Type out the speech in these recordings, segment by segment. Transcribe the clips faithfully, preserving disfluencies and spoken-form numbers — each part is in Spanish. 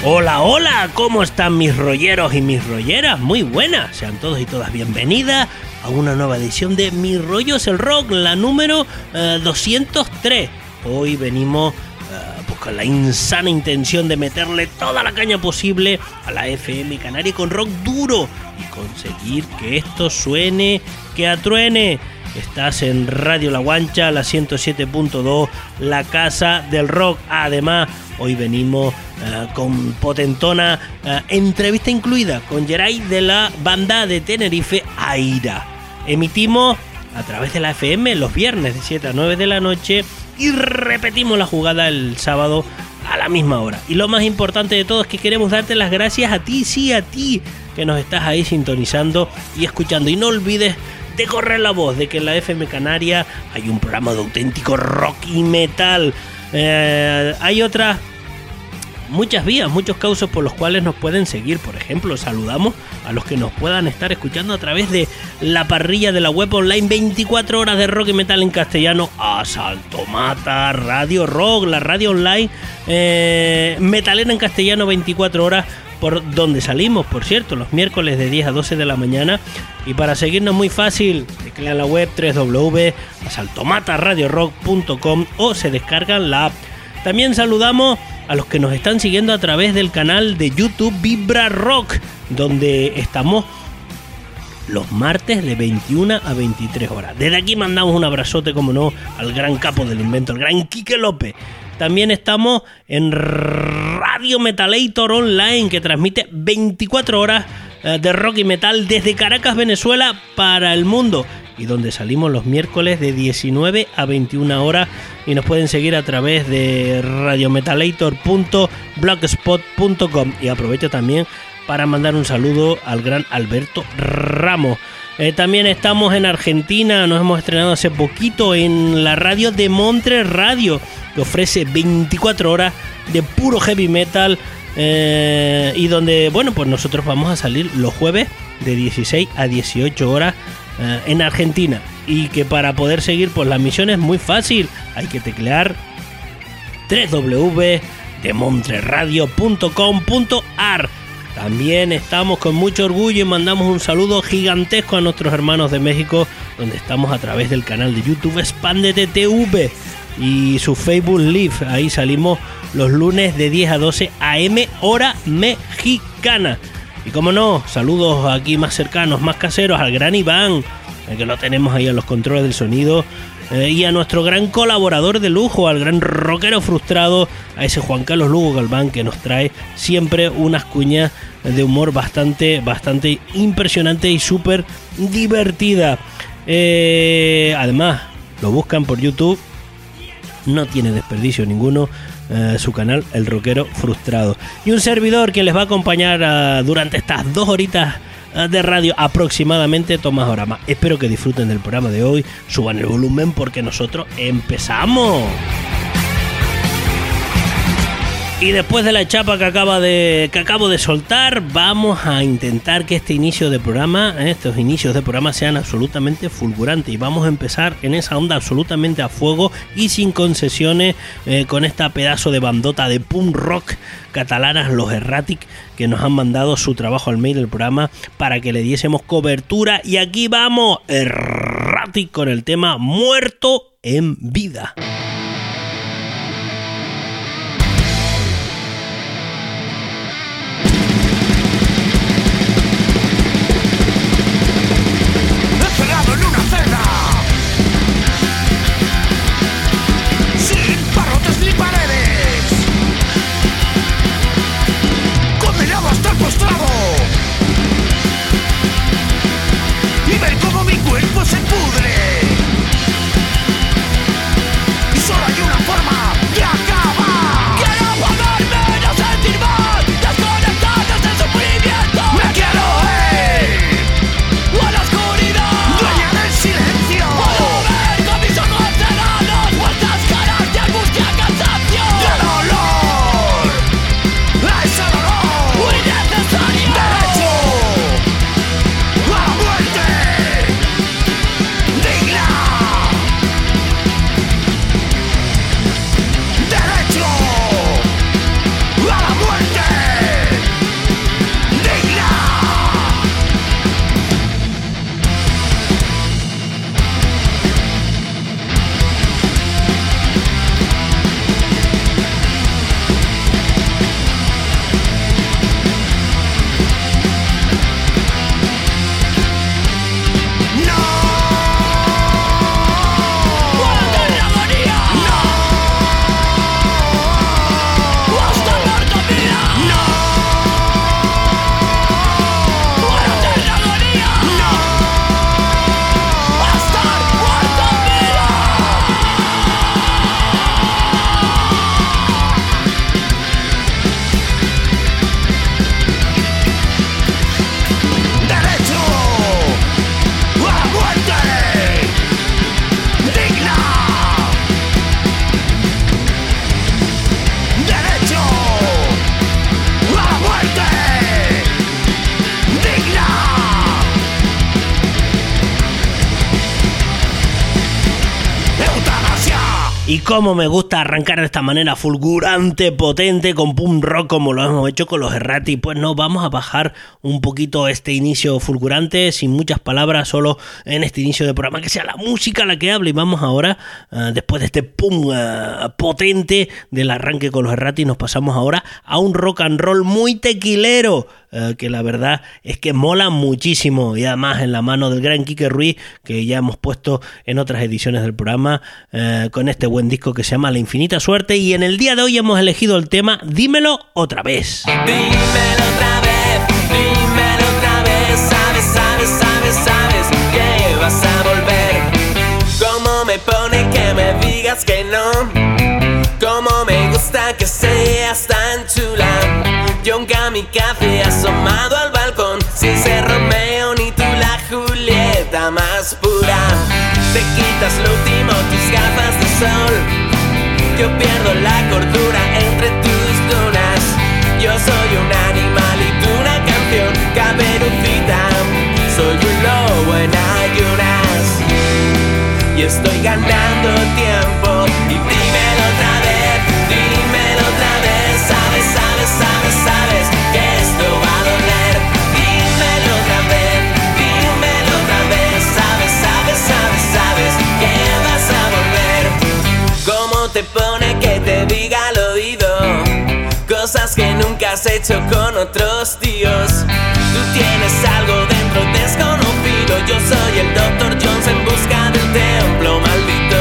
Hola, hola, ¿cómo están mis rolleros y mis rolleras? Muy buenas, sean todos y todas bienvenidas a una nueva edición de Mi Rollo es el Rock, la número eh, doscientos tres. Hoy venimos eh, pues con la insana intención de meterle toda la caña posible a la F M Canaria con rock duro y conseguir que esto suene, que atruene. Estás en Radio La Guancha, la ciento siete punto dos, la casa del rock. Además, hoy venimos uh, con potentona uh, entrevista incluida con Geray de la banda de Tenerife Aira. Emitimos a través de la F M los viernes de siete a nueve de la noche y repetimos la jugada el sábado a la misma hora. Y lo más importante de todo es que queremos darte las gracias a ti, sí, a ti, que nos estás ahí sintonizando y escuchando. Y no olvides de correr la voz de que en la F M Canaria hay un programa de auténtico rock y metal. Eh, hay otras muchas vías, muchos cauces por los cuales nos pueden seguir. Por ejemplo, saludamos a los que nos puedan estar escuchando a través de la parrilla de la web online veinticuatro horas de rock y metal en castellano, Asalto Mata Radio Rock, la radio online eh, metalera en castellano veinticuatro horas, por donde salimos, por cierto, los miércoles de diez a doce de la mañana. Y para seguirnos muy fácil, teclean la web doble u doble u doble u punto asaltomata radio rock punto com o se descargan la app. También saludamos a los que nos están siguiendo a través del canal de YouTube Vibra Rock, donde estamos los martes de veintiuna a veintitrés horas. Desde aquí mandamos un abrazote, como no, al gran capo del invento, el gran Quique López. También estamos en Radio Metalator Online, que transmite veinticuatro horas de rock y metal desde Caracas, Venezuela, para el mundo, y donde salimos los miércoles de diecinueve a veintiuna horas, y nos pueden seguir a través de radiometalator punto blogspot punto com. Y aprovecho también para mandar un saludo al gran Alberto Ramos. Eh, también estamos en Argentina, nos hemos estrenado hace poquito en la radio de Montre Radio, que ofrece veinticuatro horas de puro heavy metal, eh, y donde, bueno, pues nosotros vamos a salir los jueves de dieciséis a dieciocho horas eh, en Argentina. Y que para poder seguir pues la misión es muy fácil, hay que teclear doble u doble u doble u punto de montreradio punto com punto a r. También estamos con mucho orgullo y mandamos un saludo gigantesco a nuestros hermanos de México, donde estamos a través del canal de YouTube Expandete T V y su Facebook Live. Ahí salimos los lunes de diez a doce a eme hora mexicana. Y como no, saludos aquí más cercanos, más caseros, al gran Iván, el que lo tenemos ahí a los controles del sonido, eh, y a nuestro gran colaborador de lujo, al gran rockero frustrado, a ese Juan Carlos Lugo Galván, que nos trae siempre unas cuñas de humor bastante, bastante impresionante y súper divertida. Eh, además, lo buscan por YouTube, no tiene desperdicio ninguno, eh, su canal El Rockero Frustrado. Y un servidor que les va a acompañar uh, durante estas dos horitas uh, de radio aproximadamente, Tomás Orama. Espero que disfruten del programa de hoy, suban el volumen porque nosotros empezamos. Y después de la chapa que, acaba de, que acabo de soltar, vamos a intentar que este inicio de programa, estos inicios de programa sean absolutamente fulgurantes. Y vamos a empezar en esa onda absolutamente a fuego y sin concesiones, eh, con esta pedazo de bandota de punk rock catalanas, los Erratic, que nos han mandado su trabajo al mail del programa para que le diésemos cobertura. Y aquí vamos, Erratic, con el tema Muerto en Vida. Y ver cómo mi cuerpo se pudre. Y cómo me gusta arrancar de esta manera fulgurante, potente, con punk rock como lo hemos hecho con los Errati. Pues no, vamos a bajar un poquito este inicio fulgurante, sin muchas palabras, solo en este inicio de programa, que sea la música la que hable. Y vamos ahora, uh, después de este punk uh, potente del arranque con los Errati, nos pasamos ahora a un rock and roll muy tequilero, uh, que la verdad es que mola muchísimo. Y además en la mano del gran Quique Ruiz, que ya hemos puesto en otras ediciones del programa, uh, con este buen disco que se llama La Infinita Suerte, y en el día de hoy hemos elegido el tema Dímelo Otra Vez. Dímelo otra vez, dímelo otra vez, sabes, sabes, sabes, sabes que vas a volver. Cómo me pone que me digas que no, cómo me gusta que seas tan chula. Yo un kamikaze asomado al balcón, sin ser Romeo ni tú la Julieta más pura. Te quitas lo último, tus gafas de sol, yo pierdo la cordura entre tus dunas. Yo soy un animal y tú una canción, Caperucita, soy un lobo en ayunas. Y estoy ganando tiempo, y dímelo otra vez, dímelo otra vez, sabes, sabes, sabes, sabes que esto va a doler. Dímelo otra vez, dímelo otra vez, sabes, sabes, sabes, sabes que vas a volver. ¿Cómo te pone que te diga al oído cosas que nunca has hecho con otros tíos? Tú tienes algo dentro desconocido, yo soy el doctor Jones en busca del templo maldito.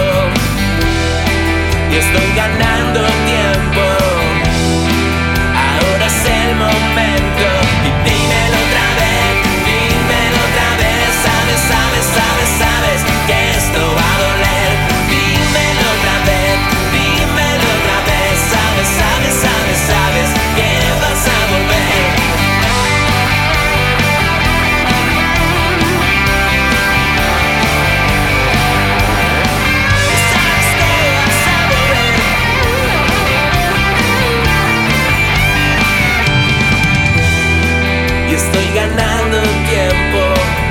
Y estoy ganando tiempo, ahora es el momento. Y dímelo otra vez, dímelo otra vez, sabes, sabes, sabes, sabes que esto va a doler. Dímelo otra vez, dímelo otra vez, sabes, sabes, sabes, sabes que vas a volver. Sabes que vas a volver. Y estoy ganando tiempo,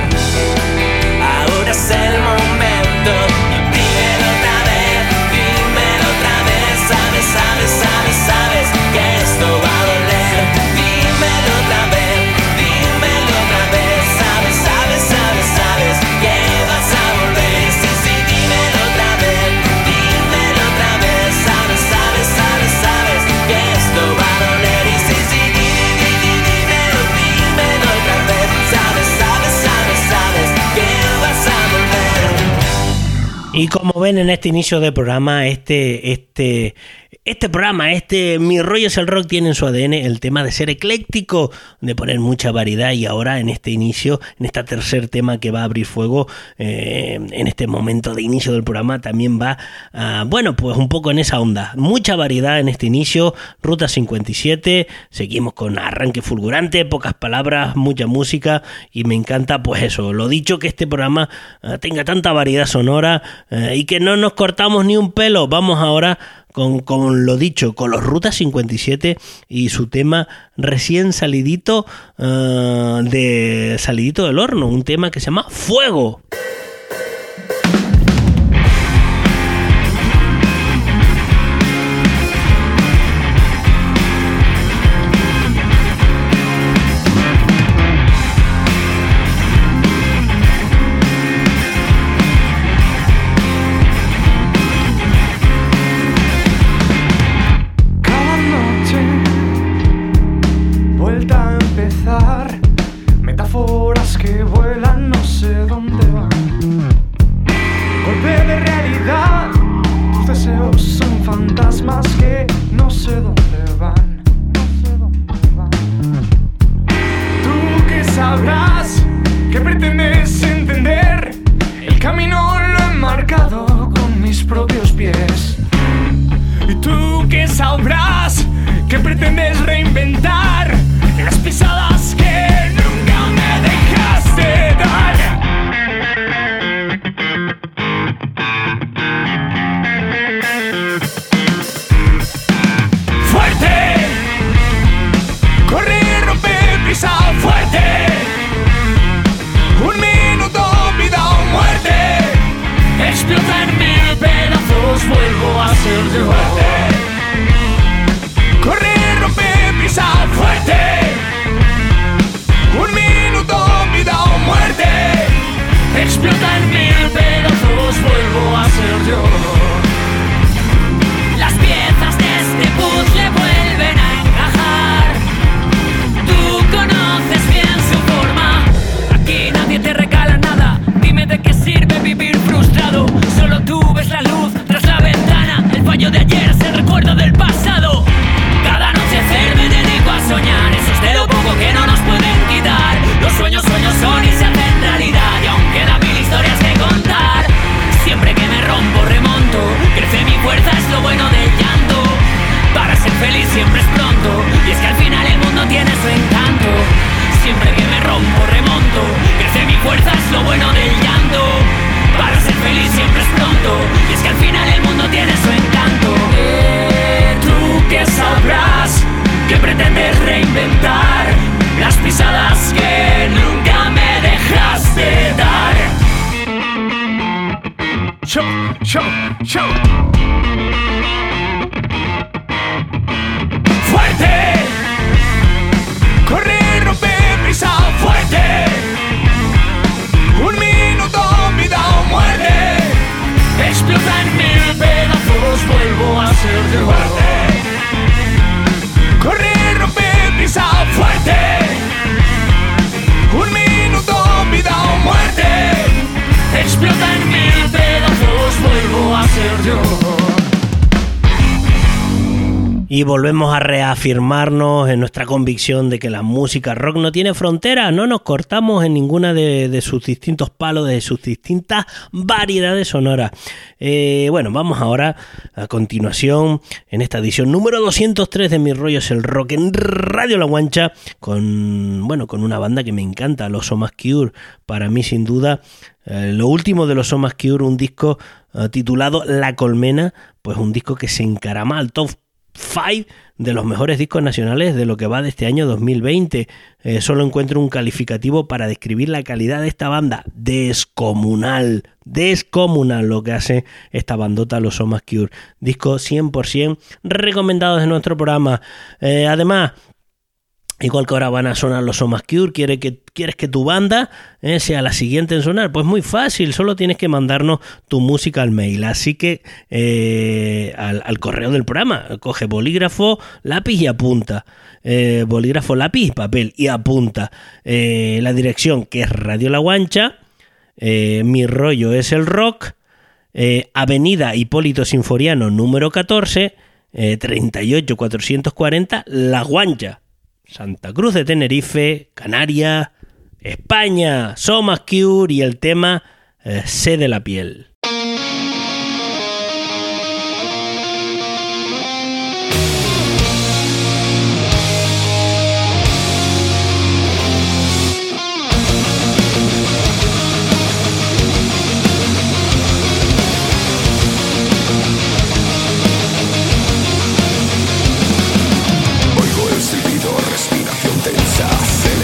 ahora es el momento. Y dímelo otra vez, dímelo otra vez, sabes, sabes, sabes, sabes que esto va a doler. Dímelo otra vez, dímelo otra vez, sabes, sabes, sabes, sabes que vas a volver. Sí, sí, dímelo otra vez, dímelo otra vez, sabes, sabes, sabes, sabes que esto va a doler. Y sí, sí, di, di, di, dímelo, dímelo otra vez, sabes, sabes, sabes, sabes que vas a volver. Y como ven en este inicio de programa, este, este, este programa, este Mi Rollo es el Rock, tiene en su A D N el tema de ser ecléctico, de poner mucha variedad. Y ahora en este inicio, en este tercer tema que va a abrir fuego, eh, en este momento de inicio del programa, también va, uh, bueno, pues un poco en esa onda. Mucha variedad en este inicio, Ruta cincuenta y siete, seguimos con arranque fulgurante, pocas palabras, mucha música, y me encanta, pues eso, lo dicho, que este programa uh, tenga tanta variedad sonora, uh, y que no nos cortamos ni un pelo. Vamos ahora Con, con lo dicho, con los Ruta cincuenta y siete y su tema recién salidito, uh, de salidito del horno, un tema que se llama Fuego. Metáforas que vuelan, no sé dónde van. Golpe de realidad, tus deseos son fantasmas que no sé dónde van. No sé dónde van. Tú que sabrás, que pretendes entender, el camino lo he marcado con mis propios pies. Y tú que sabrás, que pretendes reinventar las pisadas que nunca me dejaste dar. Fuerte, corre, rompe, prisa, fuerte. Un minuto, vida o muerte. Explota en mil pedazos, vuelvo a yo. Corre, rompe, pisa fuerte. Un minuto, vida o muerte. Explota en mil pedazos, vuelvo a ser yo. Las piezas de este puzzle vuelven a encajar. Tú conoces bien su forma. Aquí nadie te regala nada. Dime de qué sirve vivir frustrado. Solo tú ves la luz tras la ventana. El fallo de ayer es el recuerdo del pasado. Cada anochecer me dedico a soñar. Eso es de lo poco que no nos pueden quitar. Los sueños, sueños son y se hacen realidad. Y aún quedan mil historias que contar. Siempre que me rompo, remonto. Crece mi fuerza, es lo bueno del llanto. Para ser feliz siempre es pronto. Y es que al final el mundo tiene su encanto. Siempre que me rompo, remonto. Crece mi fuerza, es lo bueno del llanto. Para ser feliz siempre es pronto. Y es que al final el mundo tiene su encanto. Eh, tú que sabrás que pretendes reinventar las pisadas que nunca me dejaste dar. Show, show, show. Fuerte. Corre, rompe, pisa fuerte. Un minuto, vida o muerte. Explota en mil pedazos, vuelvo a ser yo. Corre, rompe, pisa fuerte. Un minuto, vida o muerte. Explota en mil pedazos, vuelvo a ser yo. Y volvemos a reafirmarnos en nuestra convicción de que la música rock no tiene fronteras, no nos cortamos en ninguna de, de sus distintos palos, de sus distintas variedades sonoras. Eh, bueno, vamos ahora a continuación en esta edición número doscientos tres de Mi Rollo es el Rock en Radio La Guancha con, bueno, con una banda que me encanta, los Somas Cure. Para mí, sin duda, eh, lo último de los Somas Cure, un disco eh, titulado La Colmena, pues un disco que se encarama al top cinco de los mejores discos nacionales de lo que va de este año dos mil veinte. Eh, solo encuentro un calificativo para describir la calidad de esta banda: descomunal, descomunal lo que hace esta bandota, los Somas Cure. Disco cien por ciento recomendado de nuestro programa. Eh, además, igual que ahora van a sonar los Somas Cure, ¿Quiere que, ¿quieres que tu banda eh, sea la siguiente en sonar? Pues muy fácil, solo tienes que mandarnos tu música al mail. Así que eh, al, al correo del programa, coge bolígrafo, lápiz y apunta. Eh, bolígrafo, lápiz y papel y apunta. Eh, la dirección, que es Radio La Guancha, eh, Mi Rollo es el Rock, eh, Avenida Hipólito Sinforiano número catorce, eh, treinta y ocho cuatrocientos cuarenta, La Guancha, Santa Cruz de Tenerife, Canarias, España. Somas Cure y el tema eh, Sé de la piel.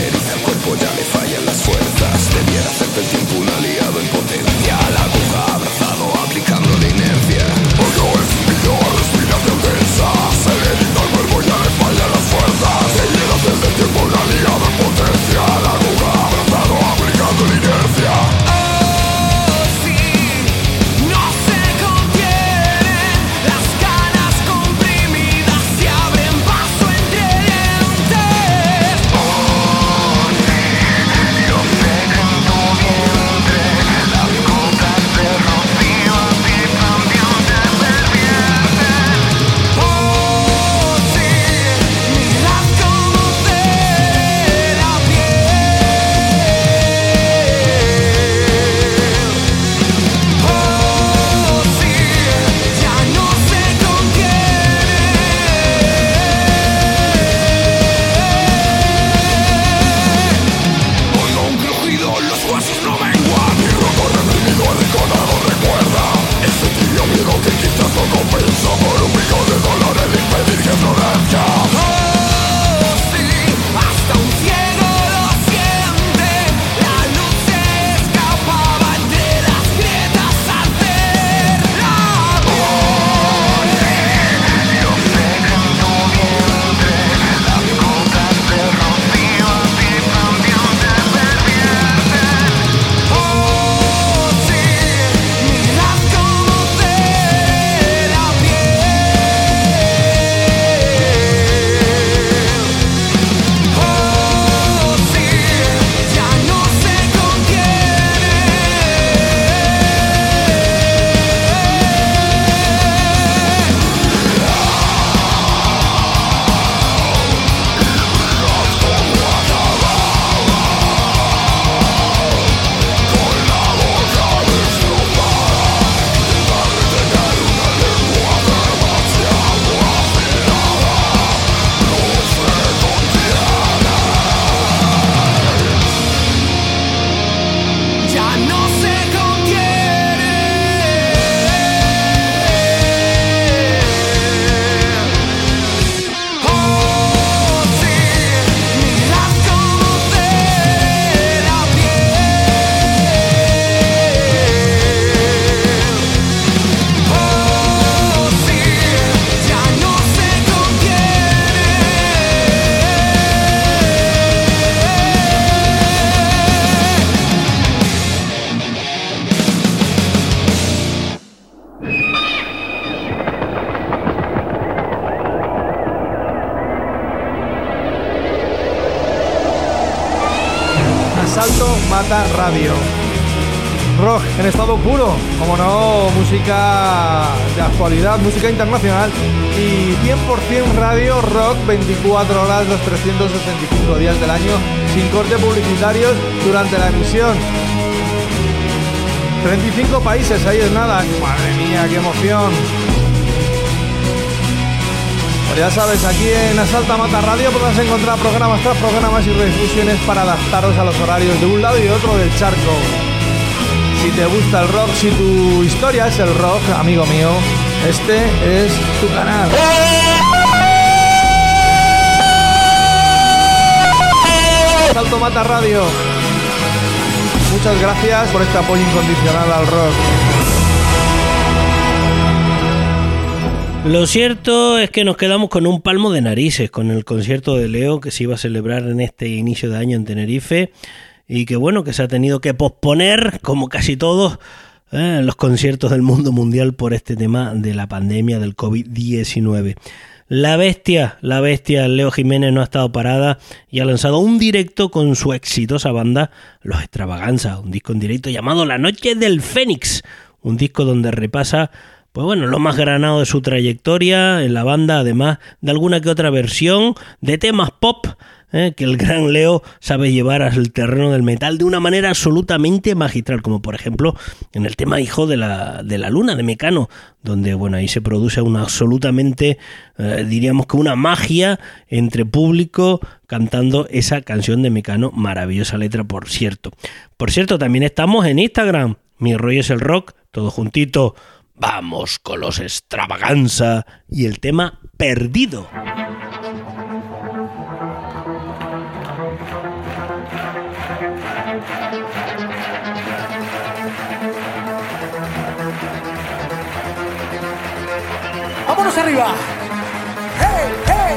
Ya le fallan las fuerzas, debiera hacerte el tiempo un aliado en potencia. La aguja habrá Salto Mata Radio. Rock en estado puro, como no, música de actualidad, música internacional y cien por ciento radio rock veinticuatro horas los trescientos sesenta y cinco días del año sin cortes publicitarios durante la emisión. treinta y cinco países, ahí es nada. Madre mía, qué emoción. Pues ya sabes, aquí en Asalta Mata Radio podrás encontrar programas tras programas y redifusiones para adaptaros a los horarios de un lado y otro del charco. Si te gusta el rock, si tu historia es el rock, amigo mío, este es tu canal. Asalto Mata Radio. Muchas gracias por este apoyo incondicional al rock. Lo cierto es que nos quedamos con un palmo de narices con el concierto de Leo que se iba a celebrar en este inicio de año en Tenerife y que bueno, que se ha tenido que posponer, como casi todos eh, los conciertos del mundo mundial por este tema de la pandemia del covid diecinueve. La bestia, la bestia Leo Jiménez no ha estado parada y ha lanzado un directo con su exitosa banda Los Extravaganza, un disco en directo llamado La Noche del Fénix, un disco donde repasa pues bueno, lo más granado de su trayectoria en la banda, además de alguna que otra versión de temas pop eh, que el gran Leo sabe llevar al terreno del metal de una manera absolutamente magistral, como por ejemplo en el tema Hijo de la, de la Luna de Mecano, donde bueno, ahí se produce una absolutamente, eh, diríamos que una magia entre público cantando esa canción de Mecano, maravillosa letra por cierto. Por cierto, también estamos en Instagram, Mi Rollo es el Rock, todo juntito. Vamos con Los Extravaganza y el tema Perdido. ¡Vámonos arriba! ¡Hey, hey!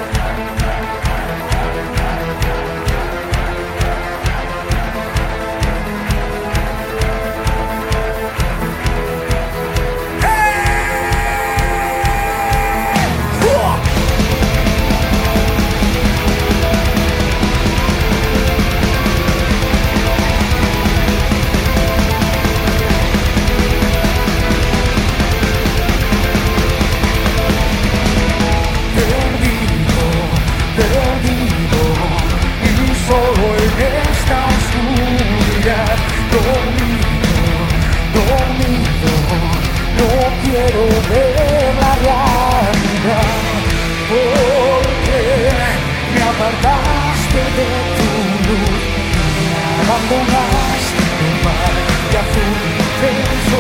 Quiero ver la realidad, porque me apartaste de tu luz, me abandonaste en el mar de azul intenso.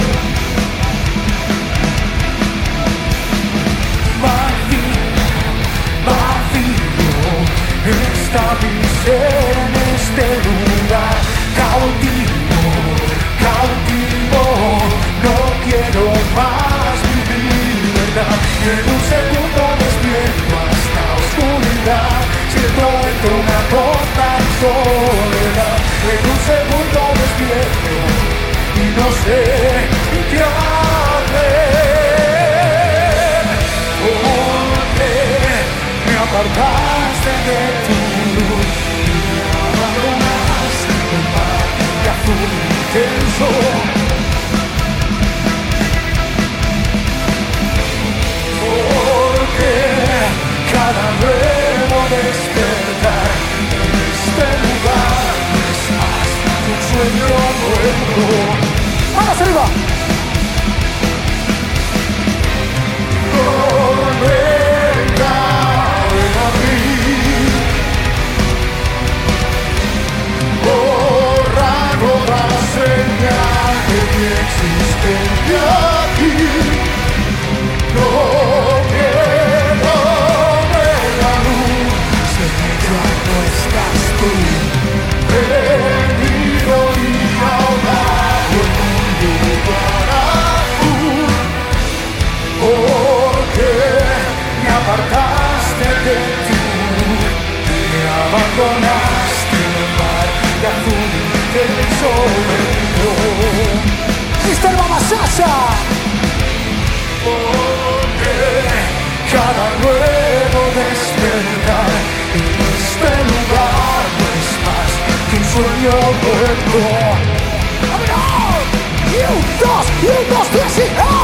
Vacío, vacío, está mi ser en este lugar, cautivo, cautivo. No quiero más vivir, ¿verdad? En un segundo despierto hasta oscuridad, siento dentro una gota de soledad. En un segundo despierto y no sé qué hacer, porque me apartaste de tu luz, me abandonaste en el mar de azul intenso. Cada nuevo despertar en este lugar no es más que un sueño nuevo. ¡Vamos arriba! No me cabe abrir, borra toda señal de mi existencia aquí. No quiero ver la luz, sé que ya no estás tú, perdido y ahogado en un lugar azul, porque me apartaste de ti, me abandonaste en el mar de azul intenso. ¡mister Mamasasa! Porque cada nuevo despertar en este lugar no es más que un sueño año vengo. ¡Vámonos! Y un, dos, y un, dos, tres, y ¡ah!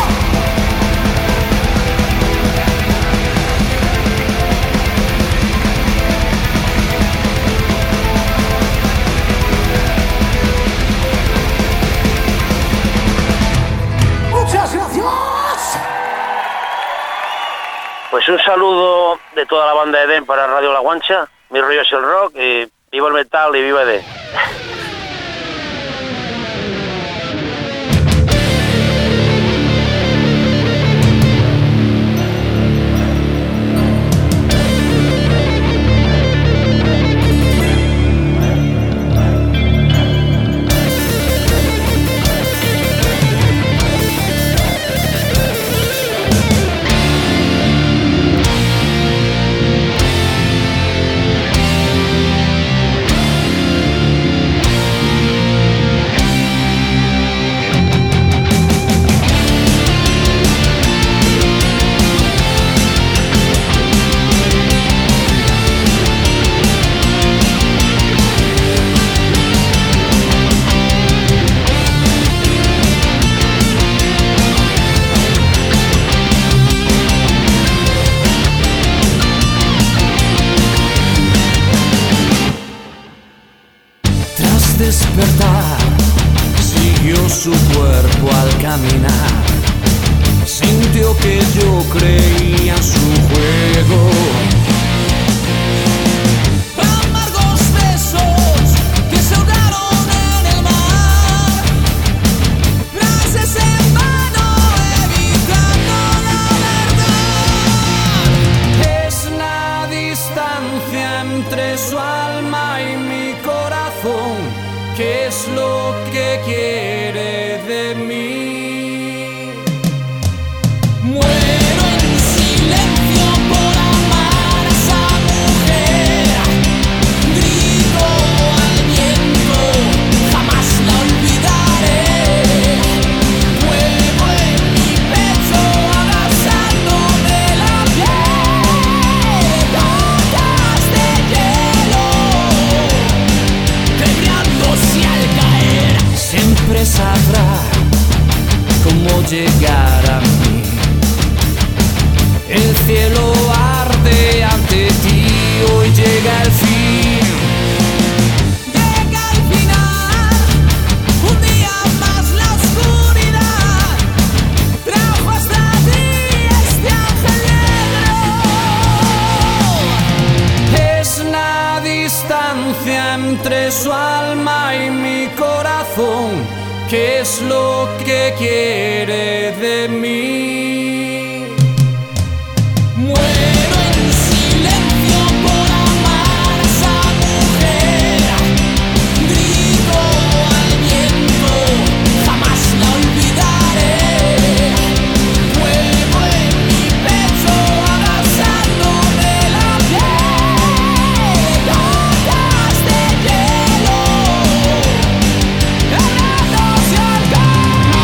¡Muchas gracias! Pues un saludo de toda la banda Edén para Radio La Guancha. Mi rollo es el rock y viva el metal y viva Edén. Despertar, siguió su cuerpo al caminar, sintió que yo creía en su juego. Amargos besos que se ahogaron en el mar, frases en vano evitando la verdad. Es la distancia entre su alma y mi corazón. ¿Qué es lo que quiere de mí? Muero en silencio por amar a esa mujer. Grito al viento, jamás la olvidaré. Fuego en mi pecho, abrazándome la piel. Gotas de hielo, quebrándose al caer. Siempre sabrá cómo llegar a mí. El cielo arde ante ti, hoy llega el fin. Llega el final, un día más la oscuridad trajo hasta ti este ángel negro. Es la distancia entre su alma y mi corazón. ¿Qué es lo que quiere de mí? Muero en silencio por amar a esa mujer. Grito al viento, jamás la olvidaré. Fuego en mi pecho, abrazándome la piel. Gotas de hielo, quebrándose al caer.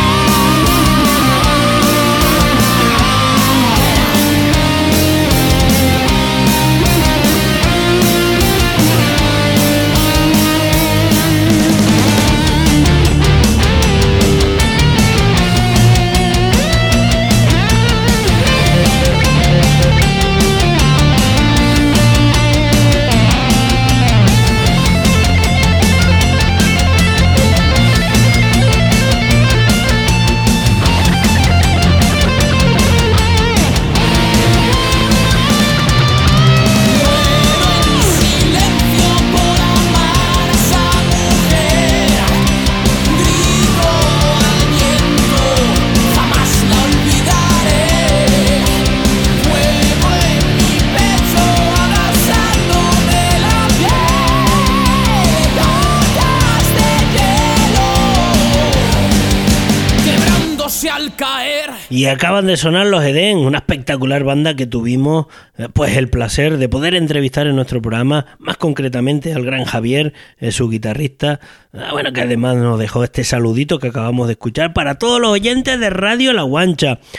Y acaban de sonar los Edén, una espectacular banda que tuvimos pues el placer de poder entrevistar en nuestro programa, más concretamente al gran Javier, eh, su guitarrista, bueno, que además nos dejó este saludito que acabamos de escuchar para todos los oyentes de Radio La Guancha.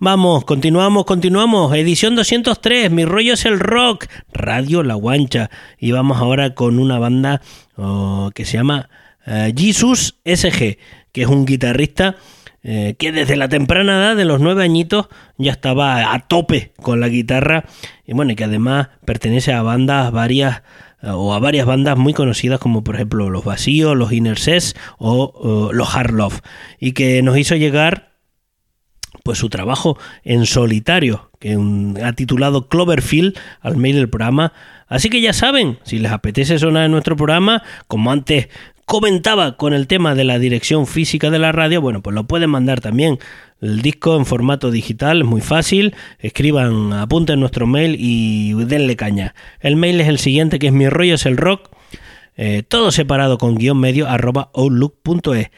Vamos, continuamos, continuamos. Edición doscientos tres, Mi rollo es el rock, Radio La Guancha. Y vamos ahora con una banda oh, que se llama uh, Jesus S G, que es un guitarrista eh, que desde la temprana edad de los nueve añitos ya estaba a tope con la guitarra. Y bueno, y que además pertenece a bandas varias o a varias bandas muy conocidas como por ejemplo Los Vacíos, Los Inner Cess o uh, Los Hard Love, y que nos hizo llegar pues su trabajo en solitario, que un, ha titulado Cloverfield, al mail del programa. Así que ya saben, si les apetece sonar en nuestro programa, como antes comentaba con el tema de la dirección física de la radio, bueno, pues lo pueden mandar también. El disco en formato digital es muy fácil, escriban, apunten nuestro mail y denle caña. El mail es el siguiente, que es mi rollo es el rock, eh, todo separado con guión medio, arroba outlook punto es.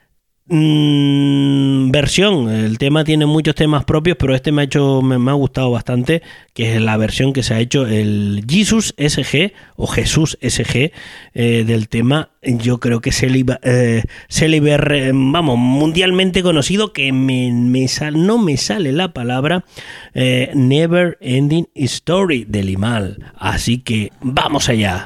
Mm, versión, el tema tiene muchos temas propios, pero este me ha hecho me, me ha gustado bastante, que es la versión que se ha hecho el Jesus S G o Jesús S G eh, del tema. Yo creo que célibe, eh, célibe, vamos, mundialmente conocido, que me, me sal, no me sale la palabra, eh, Never Ending Story de Limahl. Así que vamos allá.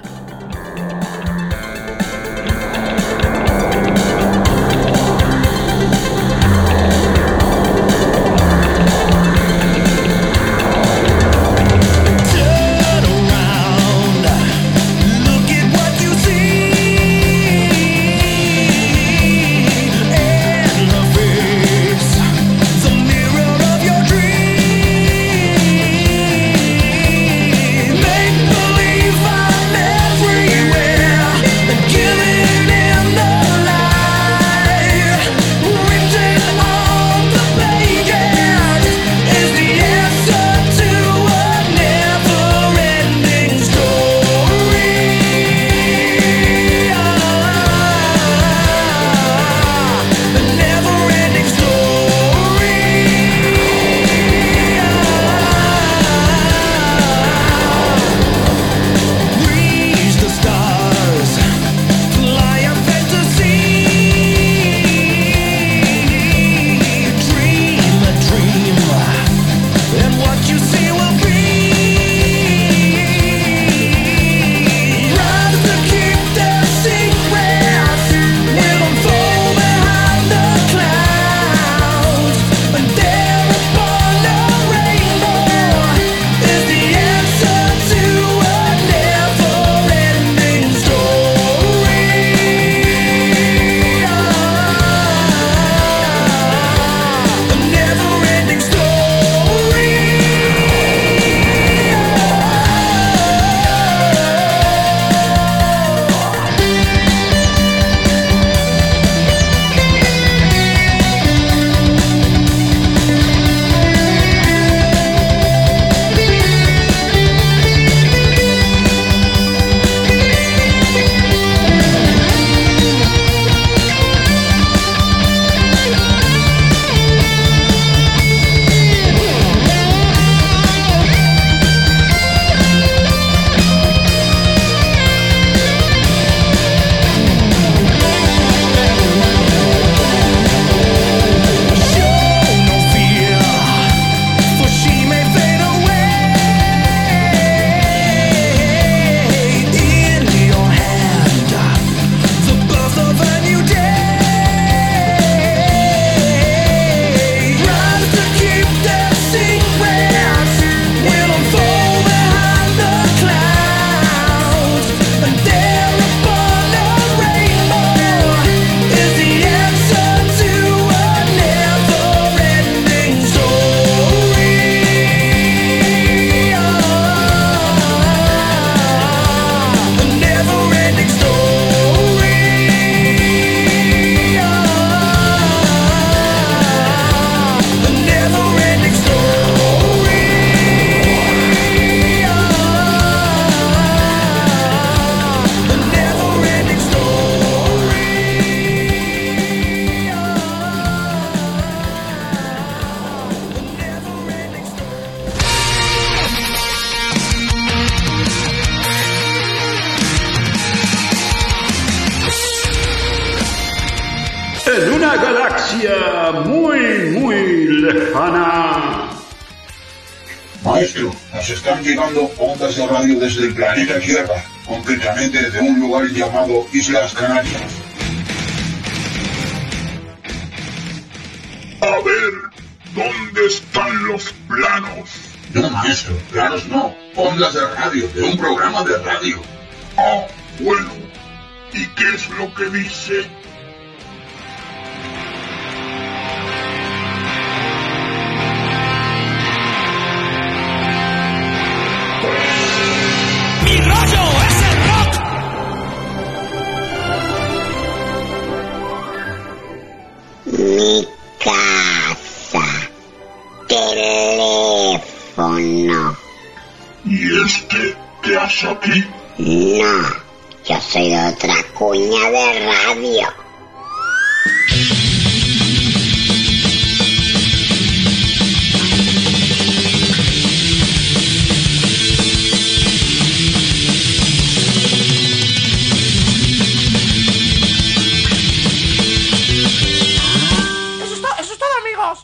En una galaxia muy, muy lejana. Maestro, nos están llegando ondas de radio desde el planeta Tierra, concretamente desde un lugar llamado Islas Canarias. A ver, ¿dónde están los planos? No, maestro, planos no, ondas de radio, de un programa de radio. Ah, bueno, ¿y qué es lo que dice? ¡Mi rollo es el rock! Mi casa. Teléfono. ¿Y este qué hace aquí? No, yo soy de otra cuña de radio. Eso es todo, eso es todo, amigos.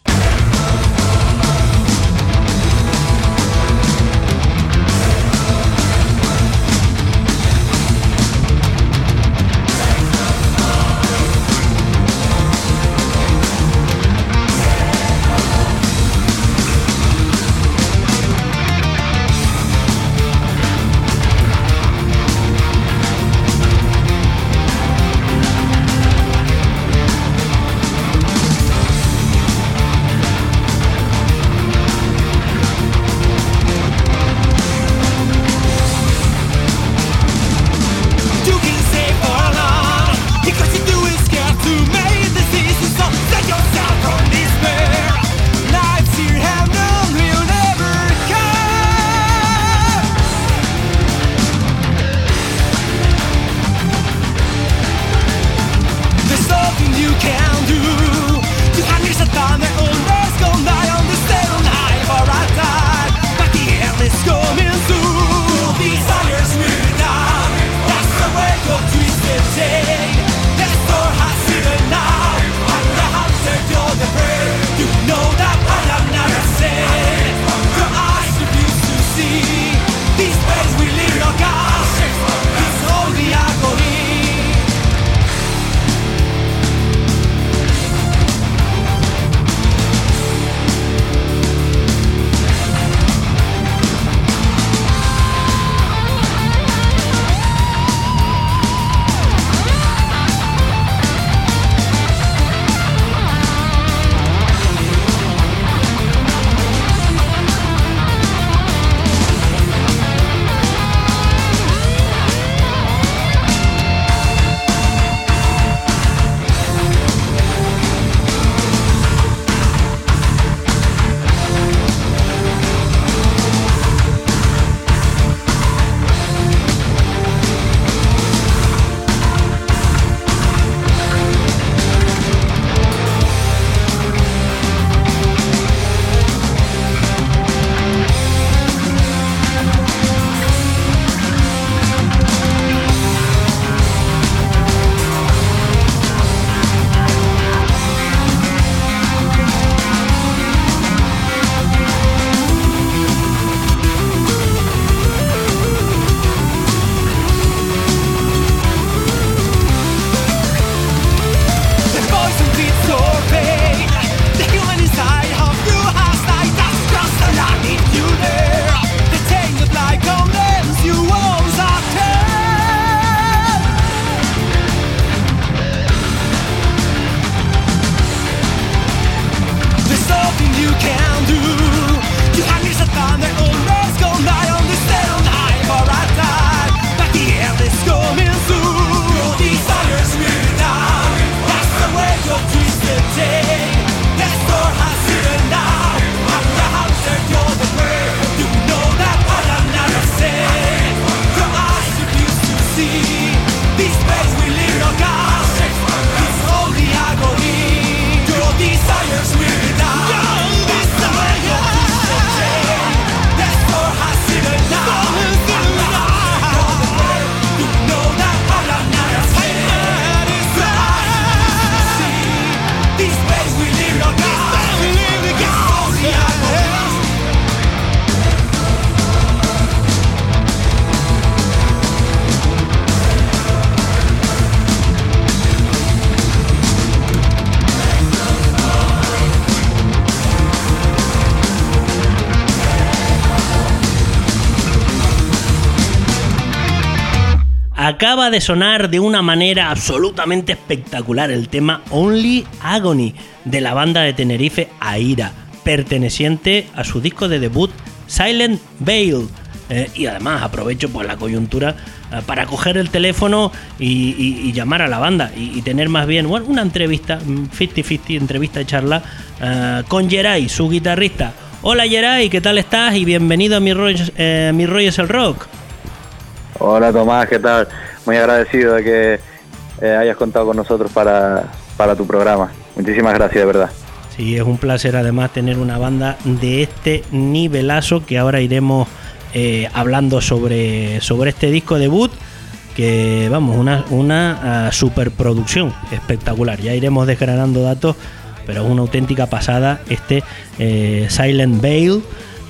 acaba de sonar de una manera absolutamente espectacular el tema Only Agony de la banda de Tenerife Aira, perteneciente a su disco de debut Silent Veil. Eh, y además aprovecho pues la coyuntura eh, para coger el teléfono y, y, y llamar a la banda y, y tener más bien bueno, una entrevista, cincuenta cincuenta, entrevista de charla eh, con Yeray, su guitarrista. Hola Yeray, ¿qué tal estás? Y bienvenido a Mi Rollo, eh, Mi Rollo es el Rock. Hola Tomás, ¿qué tal? Muy agradecido de que eh, hayas contado con nosotros para, para tu programa. Muchísimas gracias, de verdad. Sí, es un placer además tener una banda de este nivelazo que ahora iremos eh, hablando sobre, sobre este disco debut, que vamos, una, una uh, superproducción espectacular. Ya iremos desgranando datos, pero es una auténtica pasada este eh, Silent Veil.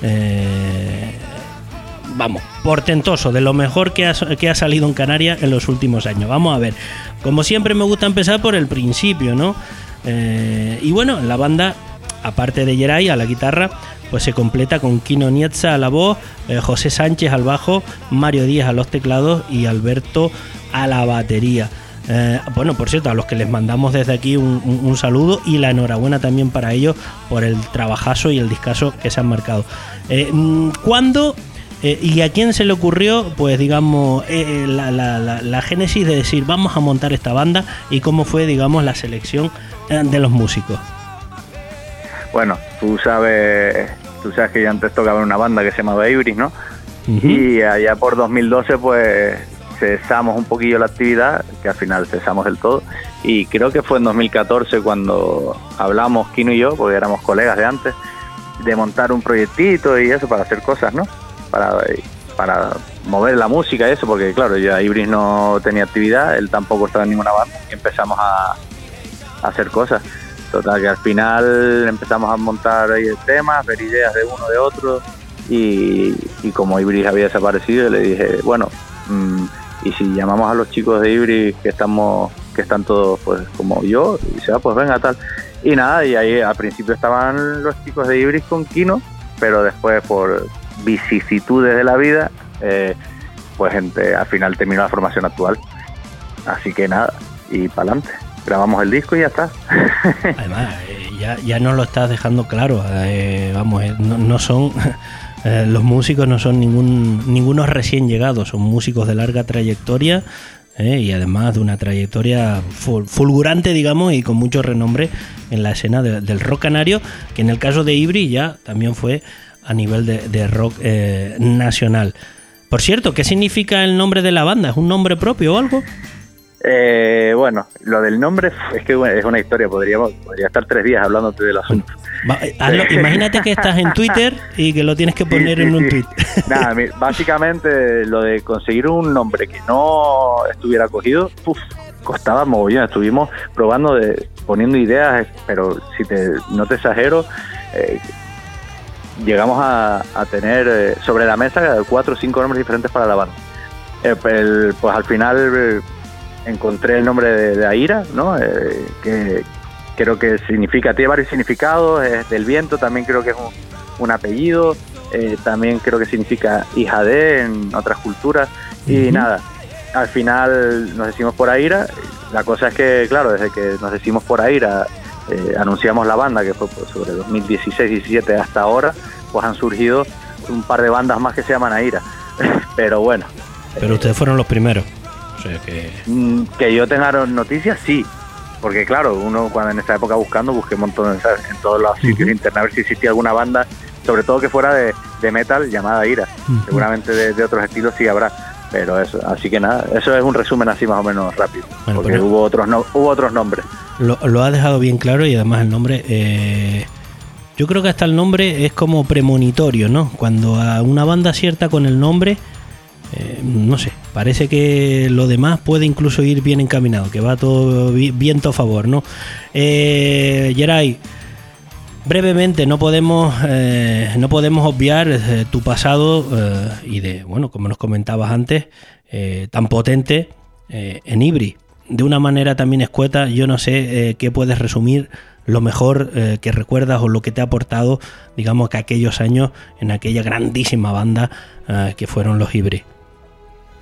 Eh, vamos, portentoso, de lo mejor que ha, que ha salido en Canarias en los últimos años. Vamos a ver, como siempre me gusta empezar por el principio, ¿no? Eh, y bueno, la banda, aparte de Yeray a la guitarra, pues se completa con Kino Nietza a la voz, eh, José Sánchez al bajo, Mario Díaz a los teclados y Alberto a la batería. Eh, bueno, por cierto, a los que les mandamos desde aquí un, un, un saludo y la enhorabuena también para ellos por el trabajazo y el discazo que se han marcado. Eh, ¿Cuándo eh, y a quién se le ocurrió, pues digamos, eh, la, la, la, la génesis de decir vamos a montar esta banda y cómo fue, digamos, la selección eh, de los músicos? Bueno, tú sabes, tú sabes que yo antes tocaba en una banda que se llamaba Ibris, ¿no? Uh-huh. Y allá por dos mil doce, pues cesamos un poquillo la actividad, que al final cesamos del todo, y creo que fue en dos mil catorce cuando hablamos Kino y yo, porque éramos colegas de antes, de montar un proyectito y eso para hacer cosas, ¿no? Para, para mover la música y eso, porque claro, ya Ibris no tenía actividad, él tampoco estaba en ninguna banda, y empezamos a, a hacer cosas. Total, que al final empezamos a montar ahí el tema, ver ideas de uno de otro, y, y como Ibris había desaparecido, le dije, bueno, mmm, y si llamamos a los chicos de Ibris que estamos, que están todos pues como yo, y dice, ah, pues venga, tal. Y nada, y ahí al principio estaban los chicos de Ibris con Kino, pero después por vicisitudes de la vida, eh, pues entre, al final terminó la formación actual. Así que nada, y para adelante. Grabamos el disco y ya está. Además, eh, ya, ya nos lo estás dejando claro. Eh, vamos, eh, no, no son... Eh, los músicos no son ningún ningunos recién llegados, son músicos de larga trayectoria eh, y además de una trayectoria ful, fulgurante, digamos, y con mucho renombre en la escena de, del rock canario, que en el caso de Ibris ya también fue a nivel de, de rock eh, nacional. Por cierto, ¿qué significa el nombre de la banda? ¿Es un nombre propio o algo? Eh, bueno, lo del nombre es que bueno, es una historia, podríamos podría estar tres días hablándote del asunto. Va, hazlo, imagínate que estás en Twitter y que lo tienes que poner sí, sí, en un sí. tweet. Nada, básicamente lo de conseguir un nombre que no estuviera cogido, uf, costaba mogollón. Estuvimos probando, de poniendo ideas, pero si te no te exagero, eh, llegamos a, a tener eh, sobre la mesa cuatro o cinco nombres diferentes para la banda. Eh, el, pues al final eh, encontré el nombre de, de Aira, ¿no? Eh, que creo que significa, tiene varios significados, es del viento, también creo que es un, un apellido, eh, también creo que significa hija de en otras culturas, y uh-huh. nada, al final nos decimos por Aira. La cosa es que, claro, desde que nos decimos por Aira, eh, anunciamos la banda, que fue pues, sobre dos mil dieciséis diecisiete hasta ahora, pues han surgido un par de bandas más que se llaman Aira, pero bueno. Pero eh, ustedes fueron los primeros, o sea que... Que yo tenga noticias, sí. Porque claro, uno cuando en esa época buscando, busqué un montón de, en todos los sitios uh-huh. de internet a ver si existía alguna banda, sobre todo que fuera de, de metal, llamada Ira. Uh-huh. Seguramente de, de otros estilos sí habrá, pero eso, así que nada, eso es un resumen así más o menos rápido, bueno, porque hubo otros no, hubo otros nombres. Lo, lo ha dejado bien claro, y además el nombre, eh, yo creo que hasta el nombre es como premonitorio, ¿no? Cuando a una banda acierta con el nombre, Eh, no sé, parece que lo demás puede incluso ir bien encaminado, que va todo viento a favor, ¿no? Eh, Yeray, brevemente, no podemos eh, no podemos obviar eh, tu pasado eh, y de, bueno, como nos comentabas antes, eh, tan potente eh, en Ibris. De una manera también escueta, yo no sé eh, qué puedes resumir lo mejor eh, que recuerdas o lo que te ha aportado, digamos, que aquellos años en aquella grandísima banda eh, que fueron los Ibris.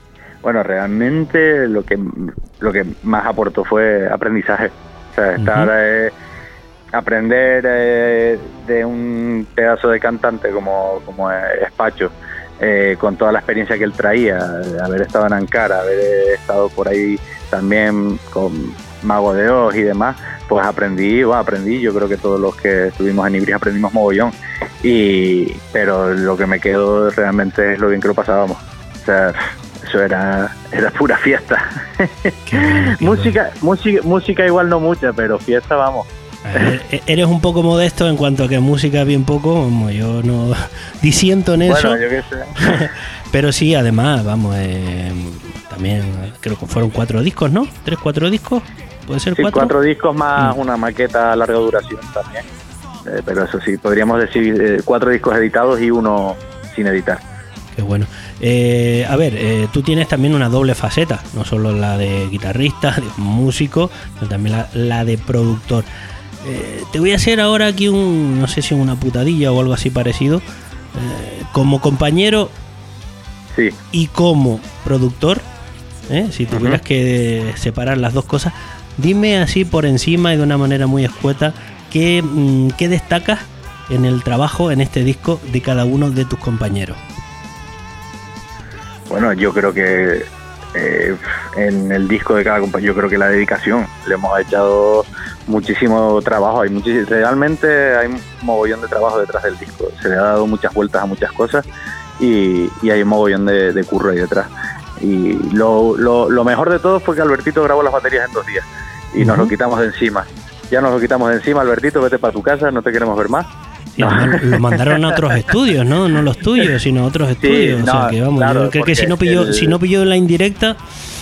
Bueno, realmente lo que lo que más aportó fue aprendizaje. O sea, estar uh-huh. eh, aprender eh, de un pedazo de cantante como, como es Pacho, eh, con toda la experiencia que él traía, de haber estado en Ankara, haber estado por ahí también con Mago de Oz y demás, pues aprendí, bueno, aprendí, yo creo que todos los que estuvimos en Ibris aprendimos mogollón, y pero lo que me quedó realmente es lo bien que lo pasábamos. O sea, eso era era pura fiesta. Qué bueno, qué música, bueno. música, música igual no mucha, pero fiesta vamos. Eres un poco modesto en cuanto a que música bien poco, como yo no disiento en eso. Bueno, yo qué sé. Pero sí, además, vamos, eh, también creo que fueron cuatro discos, ¿no? ¿Tres, cuatro discos? ¿Puede ser sí, cuatro? cuatro discos más mm. una maqueta a larga duración también. Eh, pero eso sí, podríamos decir eh, cuatro discos editados y uno sin editar. Qué bueno. Eh, a ver, eh, tú tienes también una doble faceta, no solo la de guitarrista, de músico, sino también la, la de productor. Eh, te voy a hacer ahora aquí un, no sé si una putadilla o algo así parecido. Eh, como compañero sí. y como productor, ¿eh? si tuvieras uh-huh. que separar las dos cosas, dime así por encima y de una manera muy escueta, ¿qué, qué destacas en el trabajo, en este disco, de cada uno de tus compañeros? Bueno, yo creo que eh, en el disco de cada compañero, yo creo que la dedicación, le hemos echado muchísimo trabajo, hay muchis- realmente hay un mogollón de trabajo detrás del disco, se le ha dado muchas vueltas a muchas cosas y, y hay un mogollón de, de curro ahí detrás. Y lo, lo, lo mejor de todo fue que Albertito grabó las baterías en dos días y uh-huh. nos lo quitamos de encima. Ya nos lo quitamos de encima, Albertito, vete para tu casa, no te queremos ver más. Sí, no. Lo mandaron a otros estudios, ¿no? No los tuyos, sino a otros estudios. Sí, no, o sea, que vamos, claro, yo creo que si no pilló, el... si no pilló la indirecta.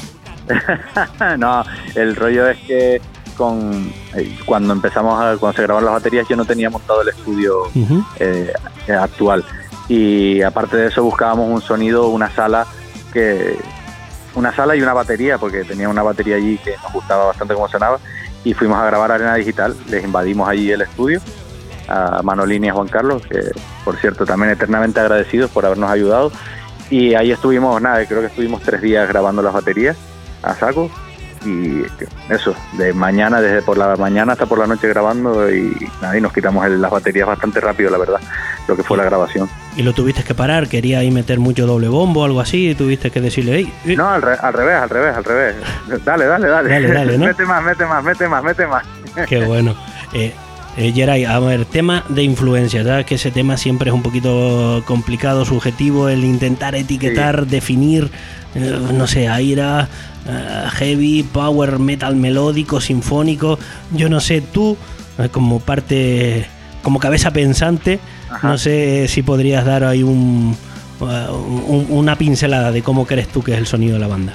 No, el rollo es que con cuando empezamos a, cuando se grabaron las baterías, yo no tenía montado el estudio uh-huh. eh, actual. Y aparte de eso buscábamos un sonido, una sala que una sala y una batería, porque tenía una batería allí que nos gustaba bastante cómo sonaba, y fuimos a grabar Arena Digital, les invadimos allí el estudio a Manolín y a Juan Carlos, que por cierto también eternamente agradecidos por habernos ayudado, y ahí estuvimos, nada, creo que estuvimos tres días grabando las baterías a saco, y eso, de mañana, desde por la mañana hasta por la noche grabando, y nada, y nos quitamos el, las baterías bastante rápido, la verdad, lo que fue la grabación. ¿Y lo tuviste que parar? ¿Quería ahí meter mucho doble bombo o algo así? ¿Tuviste que decirle, hey, hey? No, al, re- al revés, al revés, al revés. Dale, dale, dale. Dale, dale, ¿no? Mete más, mete más, mete más, mete más. Qué bueno. Eh, eh, Geray, a ver, tema de influencia, ¿sabes? Que ese tema siempre es un poquito complicado, subjetivo, el intentar etiquetar, sí. definir, eh, no sé, Aira, uh, heavy, power, metal melódico, sinfónico. Yo no sé, tú, eh, como parte, como cabeza pensante, ajá. no sé si podrías dar ahí un, uh, un, una pincelada de cómo crees tú que es el sonido de la banda.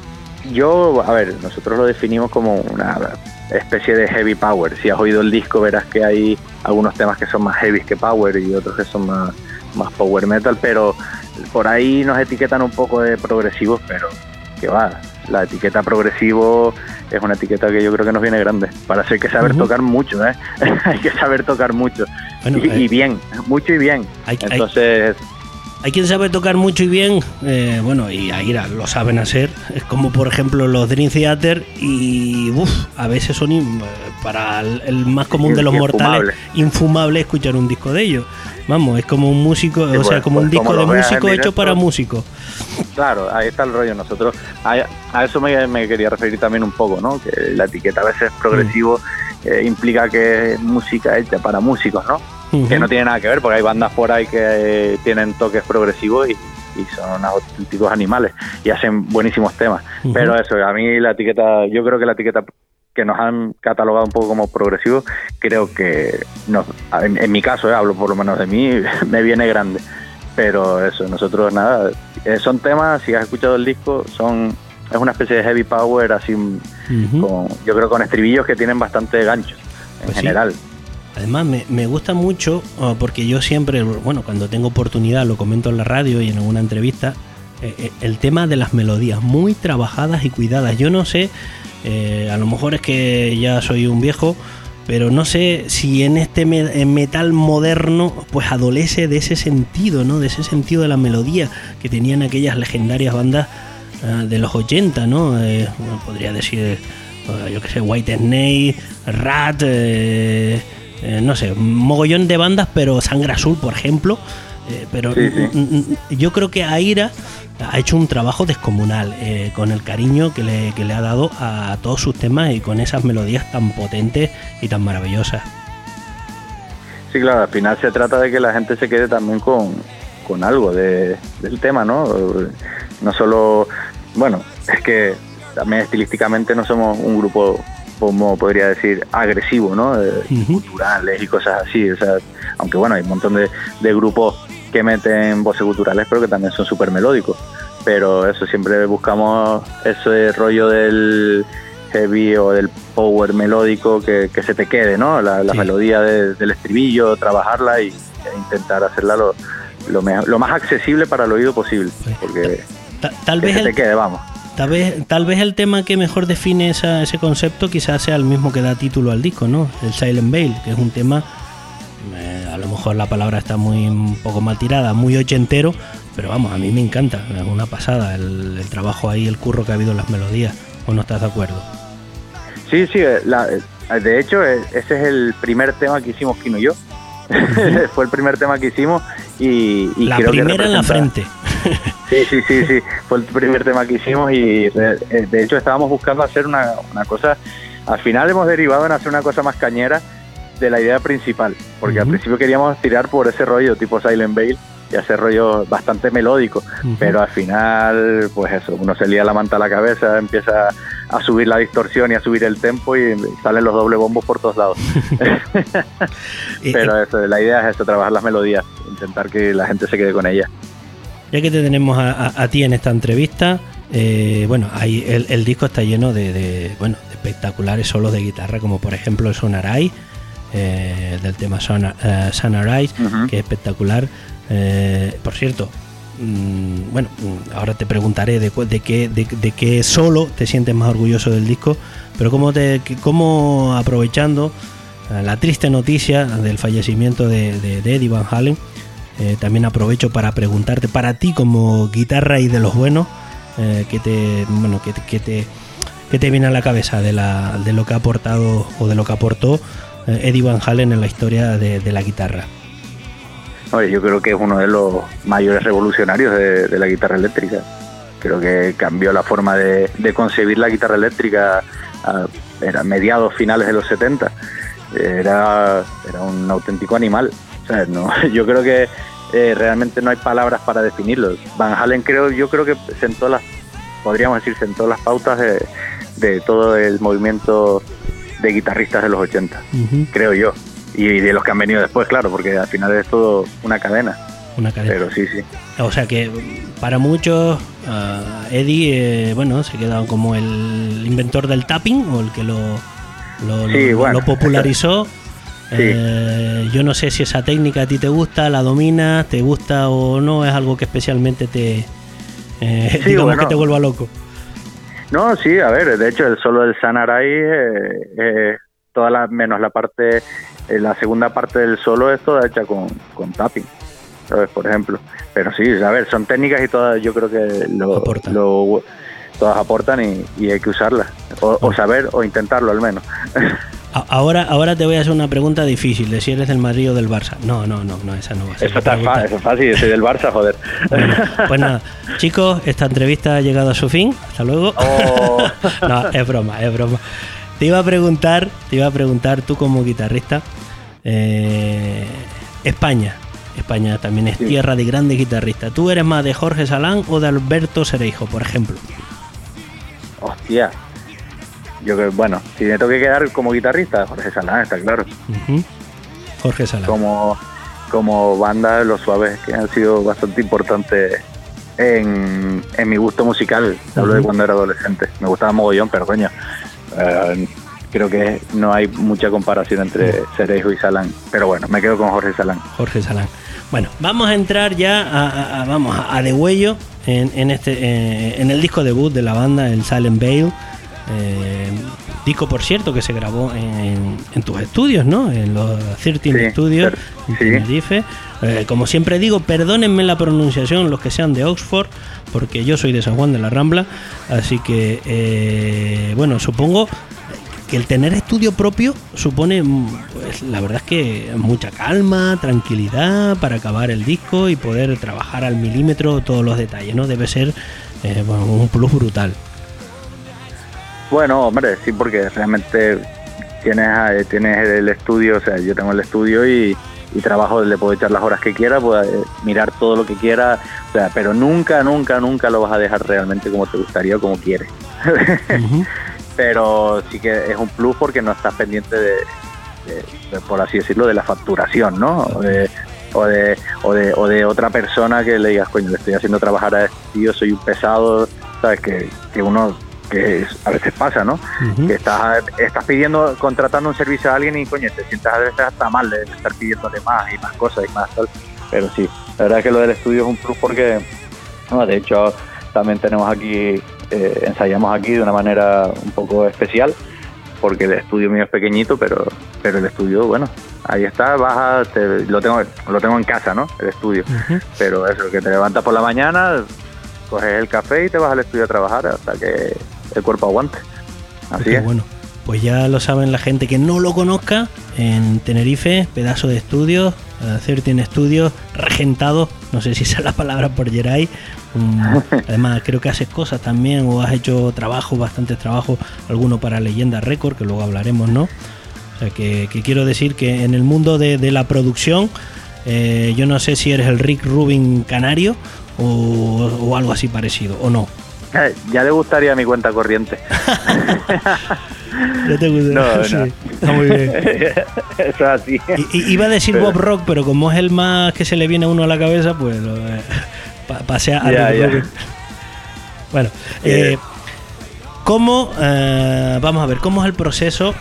Yo, a ver, nosotros lo definimos como una especie de heavy power. Si has oído el disco verás que hay algunos temas que son más heavy que power y otros que son más, más power metal, pero por ahí nos etiquetan un poco de progresivos, pero que va, la etiqueta progresivo es una etiqueta que yo creo que nos viene grande. Para eso hay que saber uh-huh. tocar mucho, ¿eh? Hay que saber tocar mucho. Bueno, y, eh, y bien, mucho y bien. Hay, Entonces... Hay... Hay quien sabe tocar mucho y bien, eh, bueno, y Aira lo saben hacer, es como por ejemplo los Dream Theater, y uf, a veces son in, para el, el más común de los mortales infumable escuchar un disco de ellos. Vamos, es como un músico, sí, o pues, sea, como pues, un disco como de músico hecho para músicos. Claro, ahí está el rollo. Nosotros a, a eso me, me quería referir también un poco, ¿no? Que la etiqueta a veces progresivo mm. eh, implica que es música hecha para músicos, ¿no? Uh-huh. Que no tiene nada que ver, porque hay bandas por ahí que eh, tienen toques progresivos y, y son unos auténticos animales y hacen buenísimos temas. Uh-huh. Pero eso, a mí la etiqueta, yo creo que la etiqueta que nos han catalogado un poco como progresivo, creo que nos, en, en mi caso, eh, hablo por lo menos de mí, me viene grande. Pero eso, nosotros nada, eh, son temas, si has escuchado el disco, son es una especie de heavy power así, uh-huh. con, yo creo con estribillos que tienen bastante gancho en pues general. Sí. Además me, me gusta mucho uh, porque yo siempre, bueno, cuando tengo oportunidad lo comento en la radio y en alguna entrevista, eh, el tema de las melodías muy trabajadas y cuidadas. Yo no sé, eh, a lo mejor es que ya soy un viejo, pero no sé si en este me- en metal moderno pues adolece de ese sentido, ¿no? De ese sentido de la melodía que tenían aquellas legendarias bandas uh, de los ochenta, ¿no? Eh, podría decir, uh, yo que sé, White Snake, Rat, eh, eh, no sé, un mogollón de bandas, pero Sangre Azul, por ejemplo. Eh, pero sí, sí. n- n- yo creo que Aira ha hecho un trabajo descomunal eh, con el cariño que le, que le ha dado a todos sus temas y con esas melodías tan potentes y tan maravillosas. Sí, claro, al final se trata de que la gente se quede también con, con algo de, del tema, ¿no? No solo, bueno, es que también estilísticamente no somos un grupo, como podría decir, agresivo, ¿no? De, uh-huh. Culturales y cosas así, o sea, aunque bueno, hay un montón de, de grupos que meten voces culturales, pero que también son súper melódicos. Pero eso, siempre buscamos ese rollo del heavy o del power melódico que, que se te quede, ¿no? La, la sí. melodía de, del estribillo, trabajarla y e intentar hacerla lo, lo, mejor, lo más accesible para el oído posible, porque tal, tal que vez se el, te quede, vamos. Tal vez, tal vez el tema que mejor define esa, ese concepto quizás sea el mismo que da título al disco, ¿no? El Silent Veil, que es un tema, eh, a lo mejor la palabra está muy un poco mal tirada, muy ochentero, pero vamos, a mí me encanta, es una pasada el, el trabajo ahí, el curro que ha habido en las melodías. ¿O no estás de acuerdo? Sí, sí, la, de hecho ese es el primer tema que hicimos Kino y yo. Uh-huh. Fue el primer tema que hicimos y, y la creo que primera en la frente. Sí, sí, sí, sí, fue el primer tema que hicimos y de, de hecho estábamos buscando hacer una, una cosa, al final hemos derivado en hacer una cosa más cañera de la idea principal, porque uh-huh. al principio queríamos tirar por ese rollo tipo Silent Veil y hacer rollo bastante melódico, uh-huh. pero al final, pues eso, uno se lía la manta a la cabeza, empieza a subir la distorsión y a subir el tempo y salen los doble bombos por todos lados. Pero eso, la idea es eso, trabajar las melodías, intentar que la gente se quede con ellas. Ya que te tenemos a, a, a ti en esta entrevista, eh, bueno, ahí el, el disco está lleno de, de, bueno, de espectaculares solos de guitarra, como por ejemplo el Sonarai, eh, del tema Sonar, uh, Sonarai, uh-huh. que es espectacular. Eh, por cierto, mmm, bueno, ahora te preguntaré de, de, qué, de, de qué solo te sientes más orgulloso del disco, pero cómo, te, cómo aprovechando uh, la triste noticia del fallecimiento de, de, de Eddie Van Halen, eh, también aprovecho para preguntarte, para ti como guitarra y de los buenos, eh, que te, bueno, que, que te, que te viene a la cabeza de, la, de lo que ha aportado o de lo que aportó eh, Eddie Van Halen en la historia de, de la guitarra. Oye, yo creo que es uno de los mayores revolucionarios de, de la guitarra eléctrica. Creo que cambió la forma de, de concebir la guitarra eléctrica a, a mediados, finales de los setenta. Era, era un auténtico animal. O sea, no, yo creo que eh, realmente no hay palabras para definirlo. Van Halen creo, yo creo que sentó las, podríamos decir, sentó las pautas de, de todo el movimiento de guitarristas de los ochenta, uh-huh. creo yo. Y de los que han venido después, claro, porque al final es todo una cadena. Una cadena. Pero sí, sí. O sea que para muchos, uh, Eddie, eh, bueno, se queda como el inventor del tapping o el que lo, lo, sí, lo, bueno, lo popularizó. Sí. Eh, yo no sé si esa técnica a ti te gusta, la dominas, te gusta o no, es algo que especialmente te, eh, sí, digamos bueno. que te vuelva loco. No, sí, a ver, de hecho el solo del Sonarai, eh, eh, toda la, menos la parte, eh, la segunda parte del solo es toda hecha con, con tapping, ¿sabes? Por ejemplo. Pero sí, a ver, son técnicas y todas, yo creo que lo, lo todas aportan y, y hay que usarlas, o, o saber o intentarlo al menos. Ahora, ahora te voy a hacer una pregunta difícil, de si eres del Madrid o del Barça. No, no, no, no, esa no va a ser. Eso está fácil, eso es fácil, yo soy del Barça, joder. Bueno, pues nada, chicos, esta entrevista ha llegado a su fin. Hasta luego. Oh. No, es broma, es broma. Te iba a preguntar, te iba a preguntar tú como guitarrista, eh, España. España también es sí. tierra de grandes guitarristas. ¿Tú eres más de Jorge Salán o de Alberto Cereijo, por ejemplo? Hostia. Yo creo, bueno, si me tengo que quedar como guitarrista, Jorge Salán, está claro. Uh-huh. Jorge Salán. Como, como banda, Los Suaves, que han sido bastante importantes en, en mi gusto musical. Hablo uh-huh. de cuando era adolescente. Me gustaba mogollón, pero coño, uh, creo que no hay mucha comparación entre uh-huh. Cereijo y Salán. Pero bueno, me quedo con Jorge Salán. Jorge Salán. Bueno, vamos a entrar ya a, a, a vamos a, a de huello en, en, este, eh, en el disco debut de la banda, el Silent Veil. Eh, Disco, por cierto, que se grabó en, en tus estudios, ¿no? En los trece Sí, Studios en sí. Tenerife. Eh, como siempre digo, perdónenme la pronunciación los que sean de Oxford, porque yo soy de San Juan de la Rambla, así que, eh, bueno, supongo que el tener estudio propio supone, pues, la verdad es que mucha calma, tranquilidad para acabar el disco y poder trabajar al milímetro todos los detalles, ¿no? Debe ser eh, bueno, un plus brutal. Bueno, hombre, sí, porque realmente tienes eh, tienes el estudio, o sea, yo tengo el estudio y, y trabajo, le puedo echar las horas que quiera, puedo eh, mirar todo lo que quiera, o sea, pero nunca, nunca, nunca lo vas a dejar realmente como te gustaría o como quieres. Uh-huh. Pero sí que es un plus porque no estás pendiente de, de, de, por así decirlo, de la facturación, ¿no? O de, o de, o de, o de otra persona que le digas, coño, le estoy haciendo trabajar a este tío, soy un pesado, ¿sabes? Que, que uno... que a veces pasa, ¿no? Uh-huh. Que estás, estás pidiendo, contratando un servicio a alguien y, coño, te sientas a veces hasta mal de estar pidiéndole más y más cosas y más tal. Pero sí, la verdad es que lo del estudio es un plus porque, no, de hecho, también tenemos aquí, eh, ensayamos aquí de una manera un poco especial, porque el estudio mío es pequeñito, pero pero el estudio, bueno, ahí está, baja, te, lo tengo lo tengo en casa, ¿no? El estudio. Uh-huh. Pero eso, que te levantas por la mañana, coges el café y te vas al estudio a trabajar hasta que el cuerpo aguante. Así Qué es. Bueno, pues ya lo saben la gente que no lo conozca, en Tenerife, pedazo de estudios, trece Studios, regentado, no sé si esa es la palabra, por Geray. Um, además creo que haces cosas también, o has hecho trabajo, bastantes trabajos, alguno para Leyenda Record, que luego hablaremos, ¿no? O sea que, que quiero decir que en el mundo de, de la producción, eh, yo no sé si eres el Rick Rubin canario o, o algo así parecido, o no. Ya le gustaría mi cuenta corriente. Ya te gusta. No, sí, no. Está muy bien. Eso es así. I, iba a decir pero... Bob Rock, pero como es el más que se le viene a uno a la cabeza, pues lo, eh, pa, pasea a ya, Rick ya. Rubin. Bueno, eh, ¿cómo, eh, vamos a ver, cómo es el proceso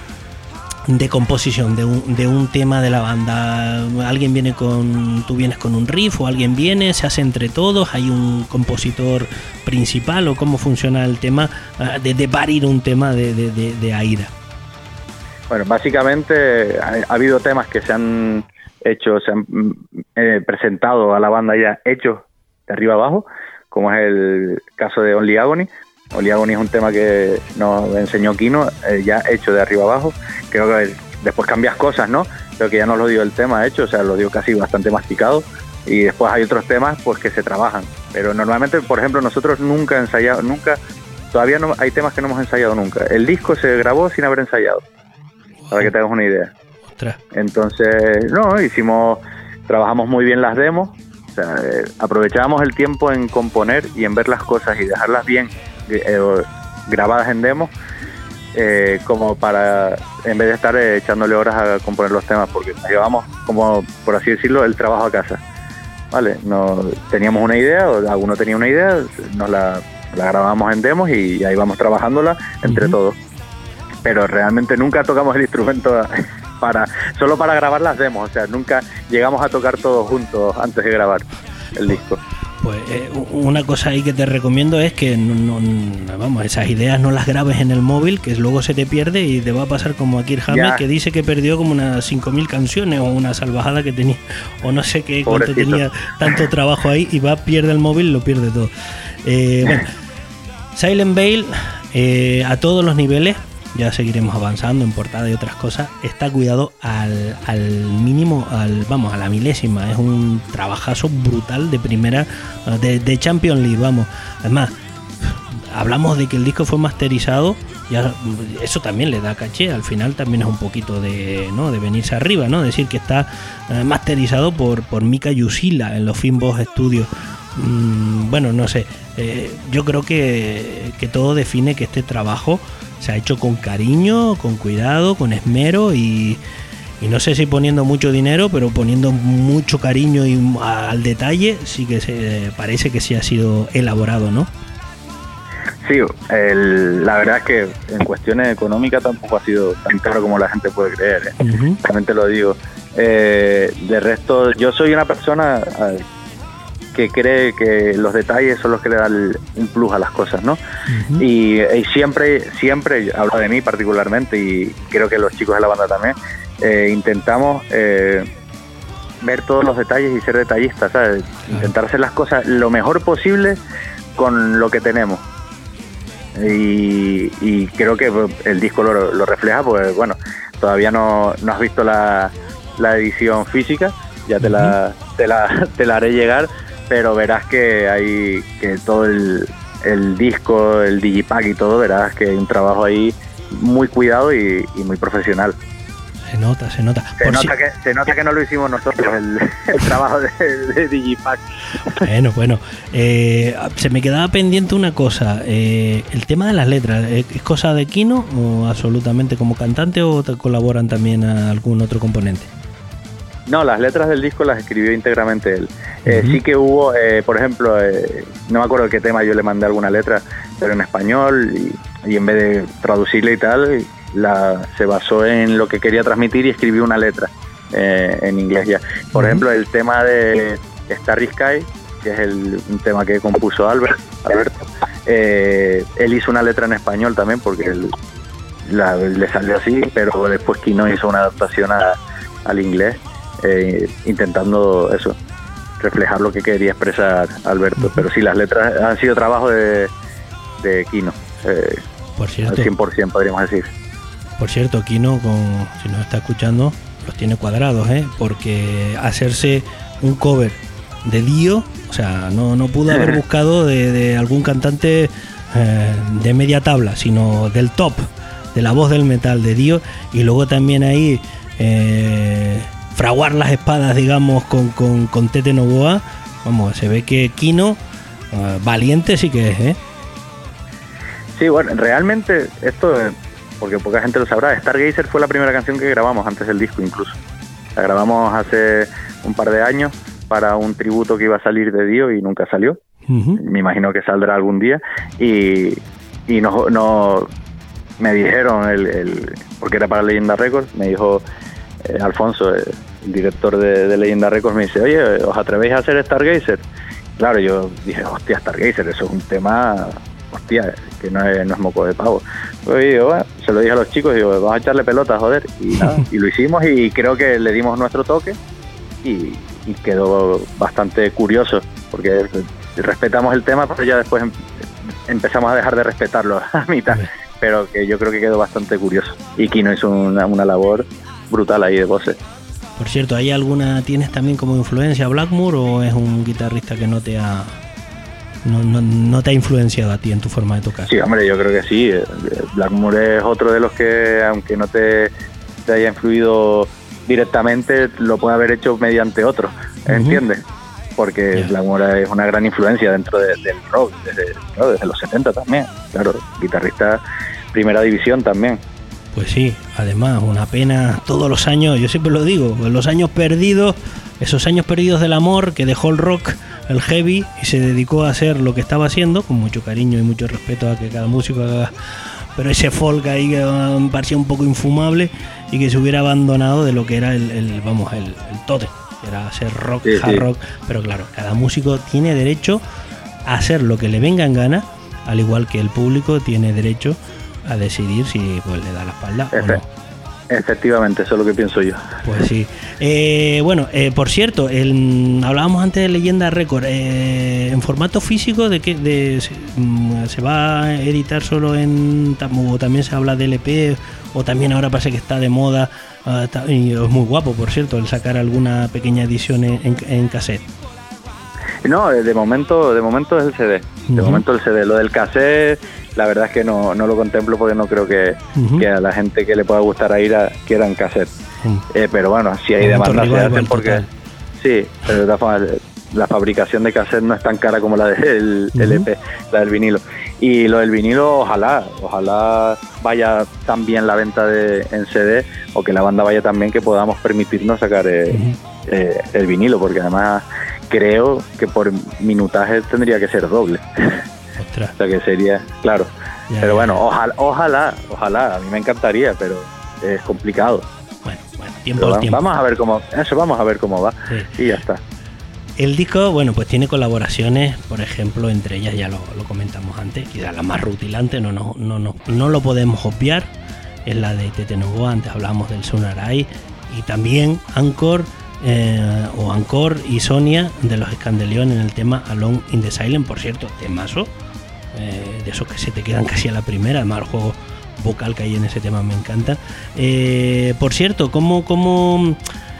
de composición de un, de un tema de la banda? Alguien viene con, tú vienes con un riff, o alguien viene, se hace entre todos, hay un compositor principal, o cómo funciona el tema de, de parir un tema de, de, de, de Aira. Bueno, básicamente ha, ha habido temas que se han hecho, se han eh, presentado a la banda ya hechos de arriba abajo, como es el caso de Only Agony. Only Agony es un tema que nos enseñó Kino, eh, ya hecho de arriba abajo. Creo que después cambias cosas, ¿no? Creo que ya no lo dio el tema hecho, o sea, lo dio casi bastante masticado. Y después hay otros temas pues que se trabajan. Pero normalmente, por ejemplo, nosotros nunca ensayado, nunca, todavía no hay temas que no hemos ensayado nunca. El disco se grabó sin haber ensayado, para que te hagas una idea. Ostras. Entonces, no, hicimos, trabajamos muy bien las demos, o sea, eh, aprovechábamos el tiempo en componer y en ver las cosas y dejarlas bien eh, grabadas en demos, eh, como para, en vez de estar eh, echándole horas a componer los temas, porque nos llevamos, como por así decirlo, el trabajo a casa. Vale, no, teníamos una idea, o alguno tenía una idea, nos la, la grabamos en demos y ahí vamos trabajándola entre uh-huh. todos. Pero realmente nunca tocamos el instrumento para solo para grabar las demos, o sea, nunca llegamos a tocar todos juntos antes de grabar el disco. Pues eh, una cosa ahí que te recomiendo es que no, no, vamos, esas ideas no las grabes en el móvil, que luego se te pierde y te va a pasar como a Kirk Hammett, que dice que perdió como unas cinco mil canciones o una salvajada que tenía, o no sé qué, cuánto tenía, tanto trabajo ahí, y va, pierde el móvil, lo pierde todo. Eh, bueno, Silent Veil, eh, a todos los niveles, ya seguiremos avanzando en portada y otras cosas, está cuidado al, al mínimo, al vamos, a la milésima. Es un trabajazo brutal de primera, de, de Champions League, vamos. Además, hablamos de que el disco fue masterizado, ya eso también le da caché, al final también es un poquito de, ¿no?, de venirse arriba, ¿no? Decir que está eh, masterizado por, por Mika Yusila en los Finbox Studios. Mm, bueno, no sé, eh, yo creo que, que todo define que este trabajo se ha hecho con cariño, con cuidado, con esmero y, y no sé si poniendo mucho dinero, pero poniendo mucho cariño y al detalle, sí que se, parece que sí ha sido elaborado, ¿no? Sí, el, la verdad es que en cuestiones económicas tampoco ha sido tan caro como la gente puede creer, ¿eh? Uh-huh. Realmente lo digo. Eh, de resto, yo soy una persona, que cree que los detalles son los que le dan un plus a las cosas, ¿no? Uh-huh. y, y siempre, siempre, hablo de mí particularmente y creo que los chicos de la banda también, eh, intentamos eh, ver todos los detalles y ser detallistas, ¿sabes? Claro. Intentar hacer las cosas lo mejor posible con lo que tenemos. Y, y creo que el disco lo, lo refleja, pues bueno, todavía no, no has visto la, la edición física, ya te, uh-huh. la, te, la, te la haré llegar, pero verás que hay que todo el, el disco, el digipack y todo, verás que hay un trabajo ahí muy cuidado y, y muy profesional. Se nota, se nota. Se nota, si... que, se nota que no lo hicimos nosotros, el, el trabajo de, de Digipack. Bueno, bueno. Eh, se me quedaba pendiente una cosa. Eh, el tema de las letras, ¿es cosa de Kino o absolutamente como cantante o te colaboran también a algún otro componente? No, las letras del disco las escribió íntegramente él. Eh, uh-huh. Sí que hubo, eh, por ejemplo, eh, no me acuerdo qué tema yo le mandé alguna letra, pero en español y, y en vez de traducirle y tal... La, se basó en lo que quería transmitir y escribió una letra eh, en inglés ya. Por uh-huh. ejemplo, el tema de Starry Sky, que es el, un tema que compuso Albert, Alberto, eh, él hizo una letra en español también porque él, la, le salió así, pero después Kino hizo una adaptación a, al inglés, eh, intentando eso, reflejar lo que quería expresar Alberto. Uh-huh. Pero sí, las letras han sido trabajo de, de Kino, eh, por cierto, al cien por ciento podríamos decir. Por cierto, Kino, con, si nos está escuchando, los tiene cuadrados, ¿eh? Porque hacerse un cover de Dio, o sea, no, no pudo haber buscado de, de algún cantante eh, de media tabla, sino del top, de la voz del metal de Dio, y luego también ahí eh, fraguar las espadas, digamos, con, con, con Tete Novoa. Vamos, se ve que Kino, eh, valiente sí que es, ¿eh? Sí, bueno, realmente esto... porque poca gente lo sabrá, Stargazer fue la primera canción que grabamos antes del disco incluso. La grabamos hace un par de años para un tributo que iba a salir de Dio y nunca salió. Uh-huh. Me imagino que saldrá algún día. Y, y no, no me dijeron, el, el porque era para Leyenda Records, me dijo eh, Alfonso, el director de, de Leyenda Records, me dice, oye, ¿os atrevéis a hacer Stargazer? Claro, yo dije, hostia, Stargazer, eso es un tema... hostia, que no es, no es moco de pavo. Pues digo, bueno, se lo dije a los chicos, digo, vamos a echarle pelota, joder, y nada, y lo hicimos y creo que le dimos nuestro toque y, y quedó bastante curioso, porque respetamos el tema, pero ya después em, empezamos a dejar de respetarlo a mitad, pero que yo creo que quedó bastante curioso. Y Kino hizo una, una labor brutal ahí de voces. Por cierto, ¿hay alguna, tienes también como influencia Blackmore o es un guitarrista que no te ha... No, no, no te ha influenciado a ti en tu forma de tocar? Sí, hombre, yo creo que sí. Blackmore es otro de los que, aunque no te, te haya influido directamente, lo puede haber hecho mediante otro, ¿entiendes? Uh-huh. Porque yeah. Blackmore es una gran influencia dentro de, del rock, desde, ¿no? desde los setenta también. Claro, guitarrista primera división también. Pues sí, además, una pena todos los años, yo siempre lo digo, los años perdidos, esos años perdidos del amor que dejó el rock, el heavy, y se dedicó a hacer lo que estaba haciendo, con mucho cariño y mucho respeto a que cada músico haga, pero ese folk ahí que me parecía un poco infumable y que se hubiera abandonado de lo que era el, el vamos, el, el tote, que era hacer rock, sí, hard sí. rock, pero claro, cada músico tiene derecho a hacer lo que le venga en gana, al igual que el público tiene derecho a decidir si pues, le da la espalda Efe, o no. Efectivamente, eso es lo que pienso yo. Pues sí. Eh, bueno, eh, por cierto, el, hablábamos antes de Leyenda Record. Eh, ¿En formato físico de qué de, se, se va a editar solo en... o también se habla de L P o también ahora parece que está de moda, uh, está, y es muy guapo, por cierto, el sacar alguna pequeña edición en, en, en cassette? No, de momento, de momento es el C D. De uh-huh. momento el C D. Lo del cassette, la verdad es que no, no lo contemplo porque no creo que, uh-huh. que a la gente que le pueda gustar a Ira quieran cassette. Uh-huh. Eh, pero bueno, si hay demanda se hacen porque... Total. Sí, pero de todas formas, la fabricación de cassette no es tan cara como la del uh-huh. L P, la del vinilo. Y lo del vinilo, ojalá, ojalá vaya tan bien la venta de, en C D o que la banda vaya tan bien que podamos permitirnos sacar eh, uh-huh. eh, el vinilo, porque además... creo que por minutaje tendría que ser doble. Ostras. O sea que sería, claro. Ya, pero ya, bueno, ya. ojalá, ojalá, ojalá, a mí me encantaría, pero es complicado. Bueno, bueno, tiempo al tiempo. Vamos a ver cómo, eso vamos a ver cómo va. Sí. Y ya está. el disco, bueno, pues tiene colaboraciones, por ejemplo, entre ellas ya lo, lo comentamos antes, quizás la más rutilante, no, no, no, no, no lo podemos obviar, es la de Tete Novoa, antes hablábamos del Sonaray, y también Anchor, eh, o Anchor y Sonia de los Scandeleon en el tema Alone in the Silence, por cierto, temazo, eh, de esos que se te quedan casi a la primera, además el juego vocal que hay en ese tema me encanta. Eh, por cierto, ¿cómo, cómo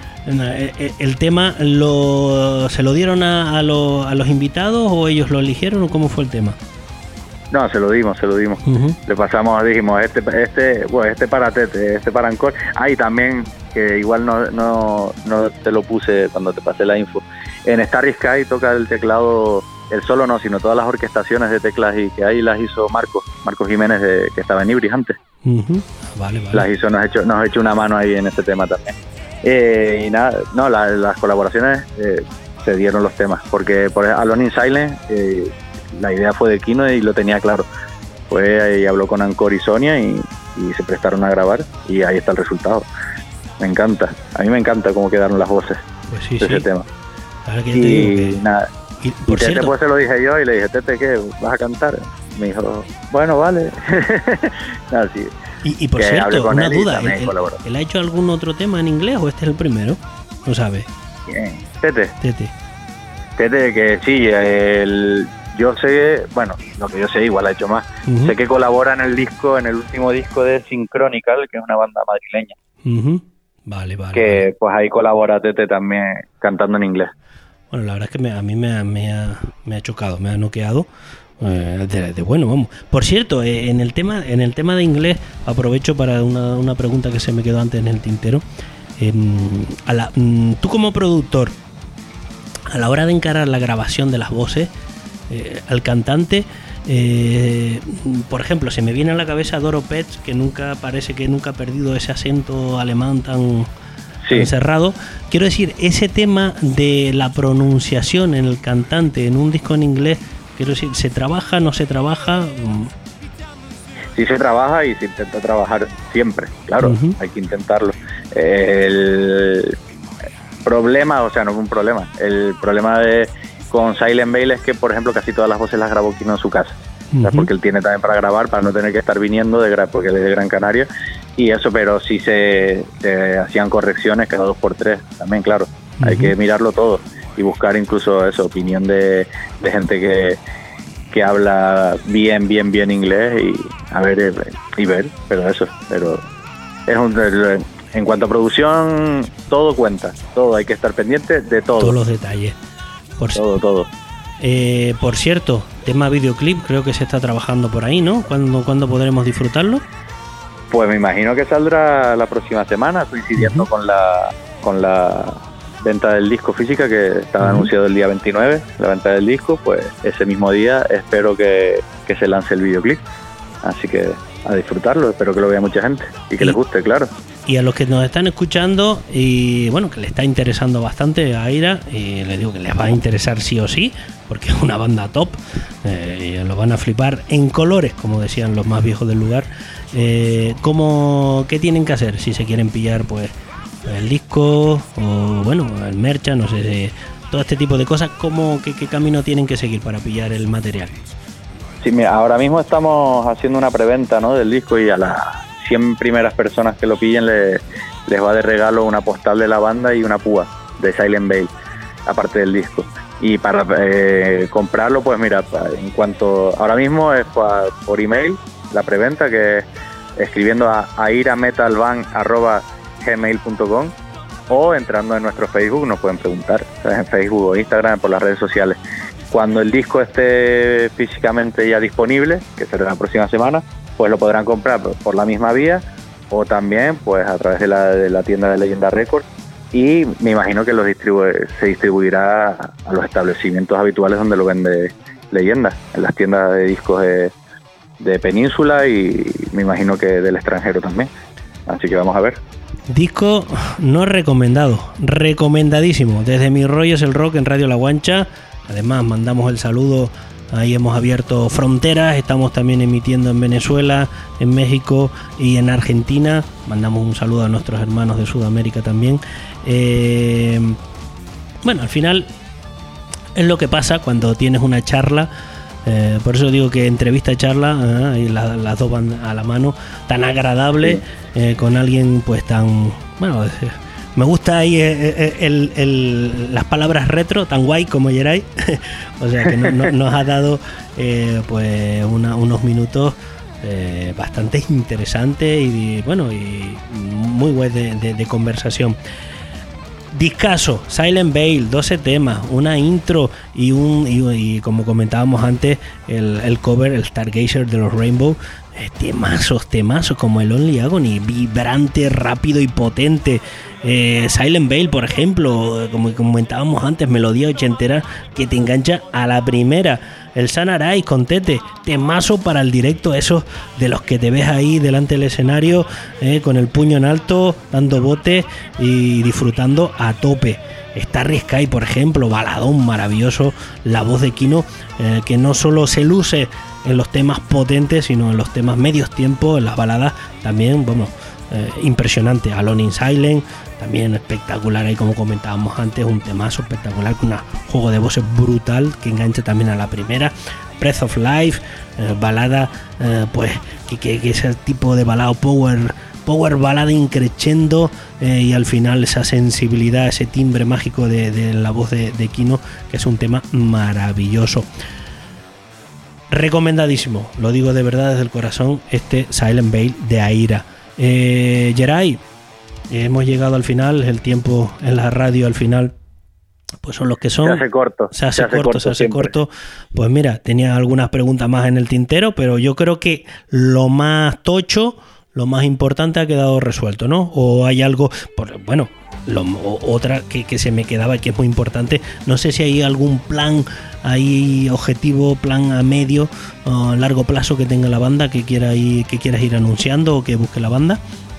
el, el tema lo, se lo dieron a, a, lo, a los invitados o ellos lo eligieron o cómo fue el tema? No, se lo dimos, se lo dimos. Uh-huh. Le pasamos, dijimos, este, este, bueno, este para Tete, este para Anchor. Ah, y también, que igual no, no, no te lo puse cuando te pasé la info. En Starry Sky toca el teclado, el solo no, sino todas las orquestaciones de teclas y que ahí las hizo Marcos, Marcos Jiménez, de, que estaba en Ibris antes. Uh-huh. Vale, vale. Las hizo, nos ha hecho, nos ha hecho una mano ahí en ese tema también. Eh, y nada, no, la, las colaboraciones eh, se dieron los temas, porque por Alone in Silence, eh, la idea fue de Kino y lo tenía claro. Fue y habló con Anchor y Sonia y, y se prestaron a grabar y ahí está el resultado. Me encanta, a mí me encanta cómo quedaron las voces pues sí, de sí. ese tema. Claro que y te digo que... nada, y, y por Tete cierto, pues se lo dije yo y le dije, Tete, ¿qué? ¿Vas a cantar? Me dijo, bueno, vale. Nada, sí. Y, y por que cierto, una él duda, ¿él, él, ¿él ha hecho algún otro tema en inglés o este es el primero? No sabes. ¿Quién? Tete. Tete. Tete, que sí, el... yo sé, bueno, lo que yo sé, igual ha hecho más. Uh-huh. Sé que colabora en el disco, en el último disco de Synchronical, que es una banda madrileña. Uh-huh. Vale, vale. Que vale. pues ahí colabora Tete también cantando en inglés. Bueno, la verdad es que me, a mí me, me, ha, me ha chocado, me ha noqueado. Eh, de, de bueno, vamos. Por cierto, eh, en el tema en el tema de inglés, aprovecho para una, una pregunta que se me quedó antes en el tintero. Eh, a la, tú como productor, a la hora de encarar la grabación de las voces, eh, al cantante, eh, por ejemplo, se me viene a la cabeza Doro Pets, que nunca parece que nunca ha perdido ese acento alemán tan, sí. tan cerrado. Quiero decir, ese tema de la pronunciación en el cantante en un disco en inglés, quiero decir, ¿se trabaja, no se trabaja? Sí se trabaja y se intenta trabajar siempre, claro, uh-huh. hay que intentarlo. El problema, o sea, no es un problema, el problema de con Silent Bale es que, por ejemplo, casi todas las voces las grabó Kino en su casa, uh-huh. o sea, porque él tiene también para grabar, para no tener que estar viniendo, de gra- porque él es de Gran Canaria, y eso, pero sí se, se hacían correcciones cada dos por tres, también, claro, uh-huh. hay que mirarlo todo y buscar incluso eso, opinión de, de gente que, que habla bien, bien, bien inglés y a ver y ver, pero eso, pero es un, en cuanto a producción todo cuenta, todo, hay que estar pendiente de todo. Todos los detalles. Por todo, todo. Eh, por cierto, tema videoclip, creo que se está trabajando por ahí, ¿no? ¿Cuándo, ¿cuándo podremos disfrutarlo? Pues me imagino que saldrá la próxima semana, coincidiendo uh-huh. con la con la venta del disco física, que estaba uh-huh. anunciado el día veintinueve, la venta del disco, pues ese mismo día espero que, que se lance el videoclip. Así que a disfrutarlo, espero que lo vea mucha gente y que y, les guste, claro. Y a los que nos están escuchando y bueno, que le está interesando bastante a Aira, y les digo que les va a interesar sí o sí, porque es una banda top, eh, y lo van a flipar en colores, como decían los más viejos del lugar. Eh, ¿cómo, ¿Qué tienen que hacer si se quieren pillar pues el disco o bueno, el merchan, no sé, eh, todo este tipo de cosas? ¿Cómo, qué, qué camino tienen que seguir para pillar el material? Sí, mira, ahora mismo estamos haciendo una preventa, ¿no?, del disco, y a las cien primeras personas que lo pillen les, les va de regalo una postal de la banda y una púa de Silent Bale, aparte del disco. Y para eh, comprarlo, pues mira, en cuanto ahora mismo es pa, por email la preventa, que es escribiendo a airametalband arroba gmail punto com o entrando en nuestro Facebook nos pueden preguntar, ¿sabes?, en Facebook o Instagram, por las redes sociales. Cuando el disco esté físicamente ya disponible, que será la próxima semana, pues lo podrán comprar por la misma vía o también pues a través de la, de la tienda de Leyenda Records, y me imagino que los distribu- se distribuirá a los establecimientos habituales donde lo vende Leyenda, en las tiendas de discos de, de Península y me imagino que del extranjero también. Así que vamos a ver. Disco no recomendado, recomendadísimo. Desde Mi Rollo es el Rock en Radio La Guancha. Además, mandamos el saludo. Ahí hemos abierto fronteras. Estamos también emitiendo en Venezuela, en México y en Argentina. Mandamos un saludo a nuestros hermanos de Sudamérica también. Eh, bueno, al final Es lo que pasa cuando tienes una charla, eh, por eso digo que entrevista, charla, eh, y la, las dos van a la mano, tan agradable, eh, con alguien pues tan, bueno, me gusta ahí eh, el, el, las palabras retro, tan guay como Geray, o sea que no, no, nos ha dado eh, pues una, unos minutos eh, bastante interesantes y bueno, y muy guay de, de, de conversación. Discaso, Silent Veil, doce temas, una intro y un y, y como comentábamos antes, el, el cover, el Stargazer de los Rainbow, eh, temazos, temazos como el Only Agony, vibrante, rápido y potente. Eh, Silent Veil, por ejemplo, como comentábamos antes, melodía ochentera que te engancha a la primera. El Sanarai con Tete, temazo para el directo, esos de los que te ves ahí delante del escenario, eh, con el puño en alto, dando bote y disfrutando a tope. Starry Sky, por ejemplo, baladón maravilloso, la voz de Kino, eh, que no solo se luce en los temas potentes, sino en los temas medios tiempos, en las baladas también, vamos, eh, impresionante. Alone in Silence, también espectacular, ahí como comentábamos antes, un temazo espectacular con un juego de voces brutal que engancha también a la primera. Breath of Life, eh, balada, eh, pues que, que, que ese tipo de balado power, power balada increchendo, eh, y al final esa sensibilidad, ese timbre mágico de, de la voz de, de Kino, que es un tema maravilloso. Recomendadísimo, lo digo de verdad desde el corazón, este Silent Veil de Aira. eh, Geray, hemos llegado al final, el tiempo en la radio al final pues son los que son. Se hace corto. Se hace, se hace corto, corto, se hace siempre. corto. Pues mira, tenía algunas preguntas más en el tintero, pero yo creo que lo más tocho, lo más importante ha quedado resuelto, ¿no? O hay algo, por, bueno, lo, otra que, que se me quedaba y que es muy importante, no sé si hay algún plan, hay objetivo, plan a medio o largo plazo que tenga la banda, que quiera ir, que quieras ir anunciando o que busque la banda.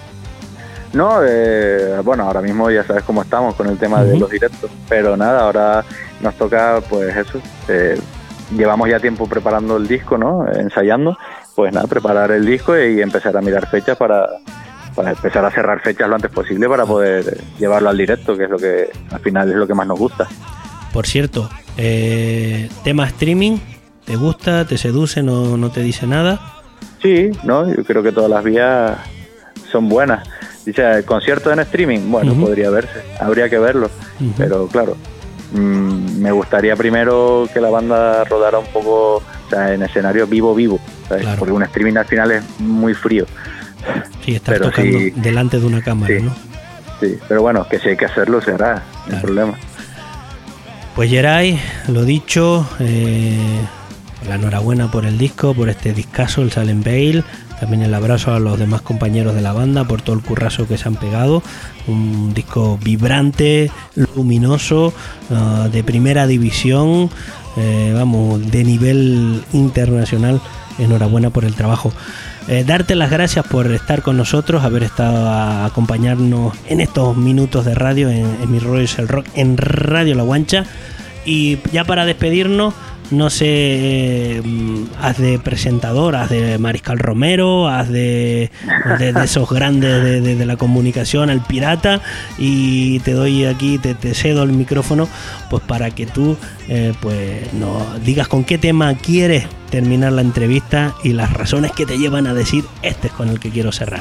No, eh, bueno, ahora mismo ya sabes cómo estamos con el tema uh-huh. de los directos, pero nada, ahora nos toca pues eso, eh, llevamos ya tiempo preparando el disco, ¿no? Ensayando, pues nada, preparar el disco y empezar a mirar fechas para, para empezar a cerrar fechas lo antes posible para poder llevarlo al directo, que es lo que al final es lo que más nos gusta. Por cierto, eh, tema streaming, ¿te gusta? ¿Te seduce? ¿No, no te dice nada? Sí, no, yo creo que todas las vías son buenas. Dice, concierto en streaming, bueno, uh-huh. podría verse, habría que verlo, uh-huh. pero claro, mmm, me gustaría primero que la banda rodara un poco, o sea, en escenario vivo, vivo, ¿sabes? Claro. Porque un streaming al final es muy frío. Sí, estar pero tocando sí, delante de una cámara, sí, ¿no? Sí, pero bueno, que si hay que hacerlo, se hará, claro. no hay problema. Pues Geray, lo dicho, eh, la enhorabuena por el disco, por este discazo, el Silent Veil. También el abrazo a los demás compañeros de la banda por todo el currazo que se han pegado. Un disco vibrante, luminoso, uh, de primera división, eh, vamos, de nivel internacional. Enhorabuena por el trabajo. Eh, darte las gracias por estar con nosotros, haber estado a acompañarnos en estos minutos de radio en, en Mi Rollo es el Rock, en Radio La Guancha. Y ya para despedirnos, no sé, eh, haz de presentador, haz de Mariscal Romero, haz de, de, de esos grandes de, de, de la comunicación, el pirata, y te doy aquí, te, te cedo el micrófono pues para que tú eh, pues nos digas con qué tema quieres terminar la entrevista y las razones que te llevan a decir este es con el que quiero cerrar.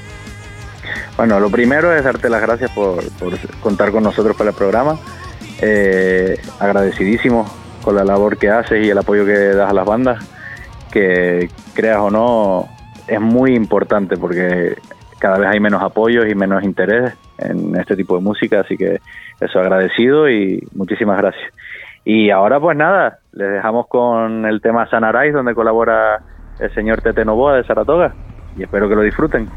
Bueno, lo primero es darte las gracias por, por contar con nosotros para el programa. Eh, agradecidísimo con la labor que haces y el apoyo que das a las bandas, que creas o no es muy importante porque cada vez hay menos apoyos y menos interés en este tipo de música, así que eso, agradecido y muchísimas gracias. Y ahora pues nada, les dejamos con el tema Sanarai, donde colabora el señor Tete Novoa de Saratoga, y espero que lo disfruten.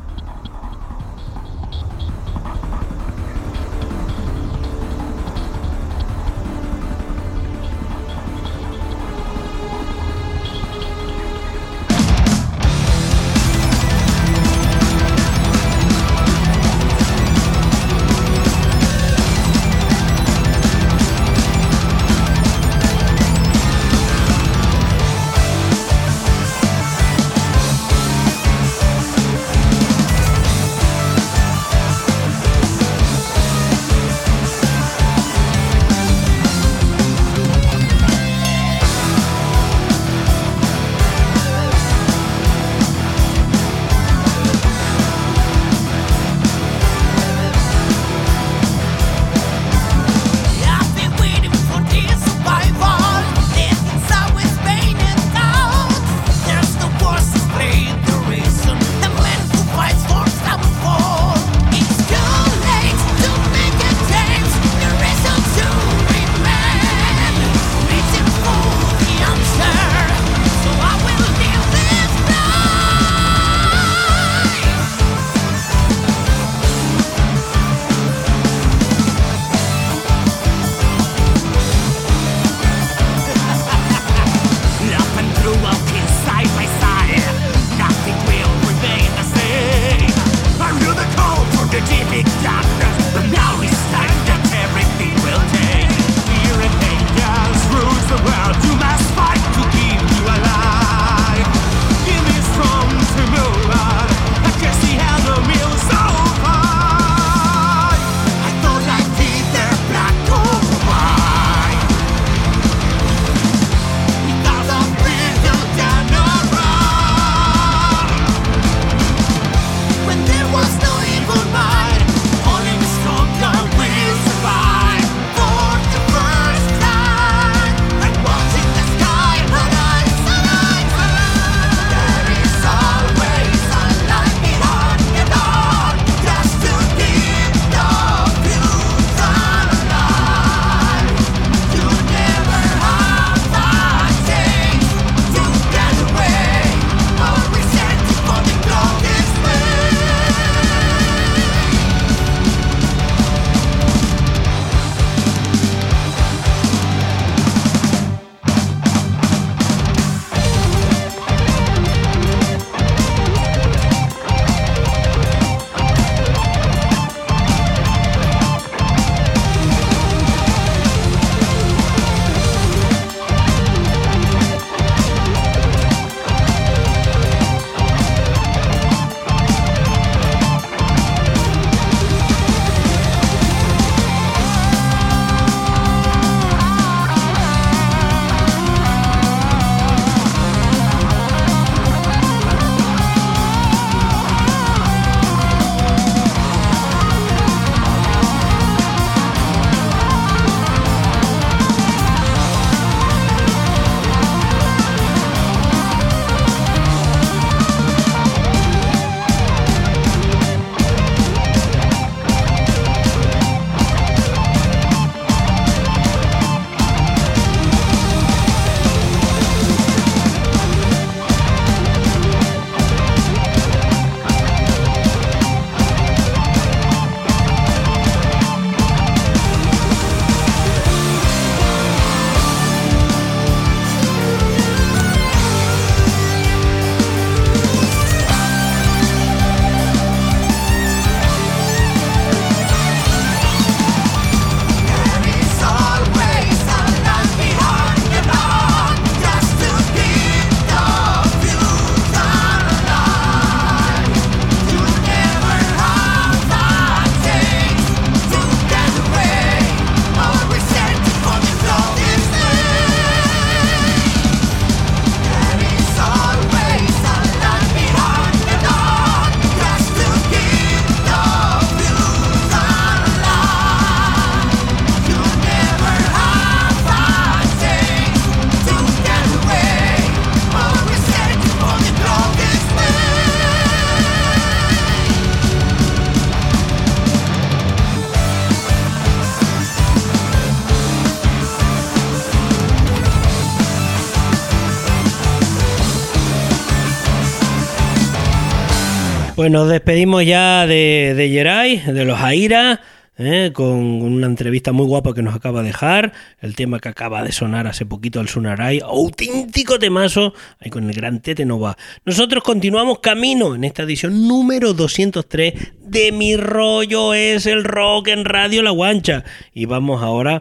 Pues nos despedimos ya de, de Geray, de los Aira, ¿eh? Con una entrevista muy guapa que nos acaba de dejar, el tema que acaba de sonar hace poquito, el Sunaray, auténtico temazo, ahí con el gran Tete Nova. Nosotros continuamos camino en esta edición número doscientos tres de Mi Rollo es el Rock en Radio La Guancha, y vamos ahora,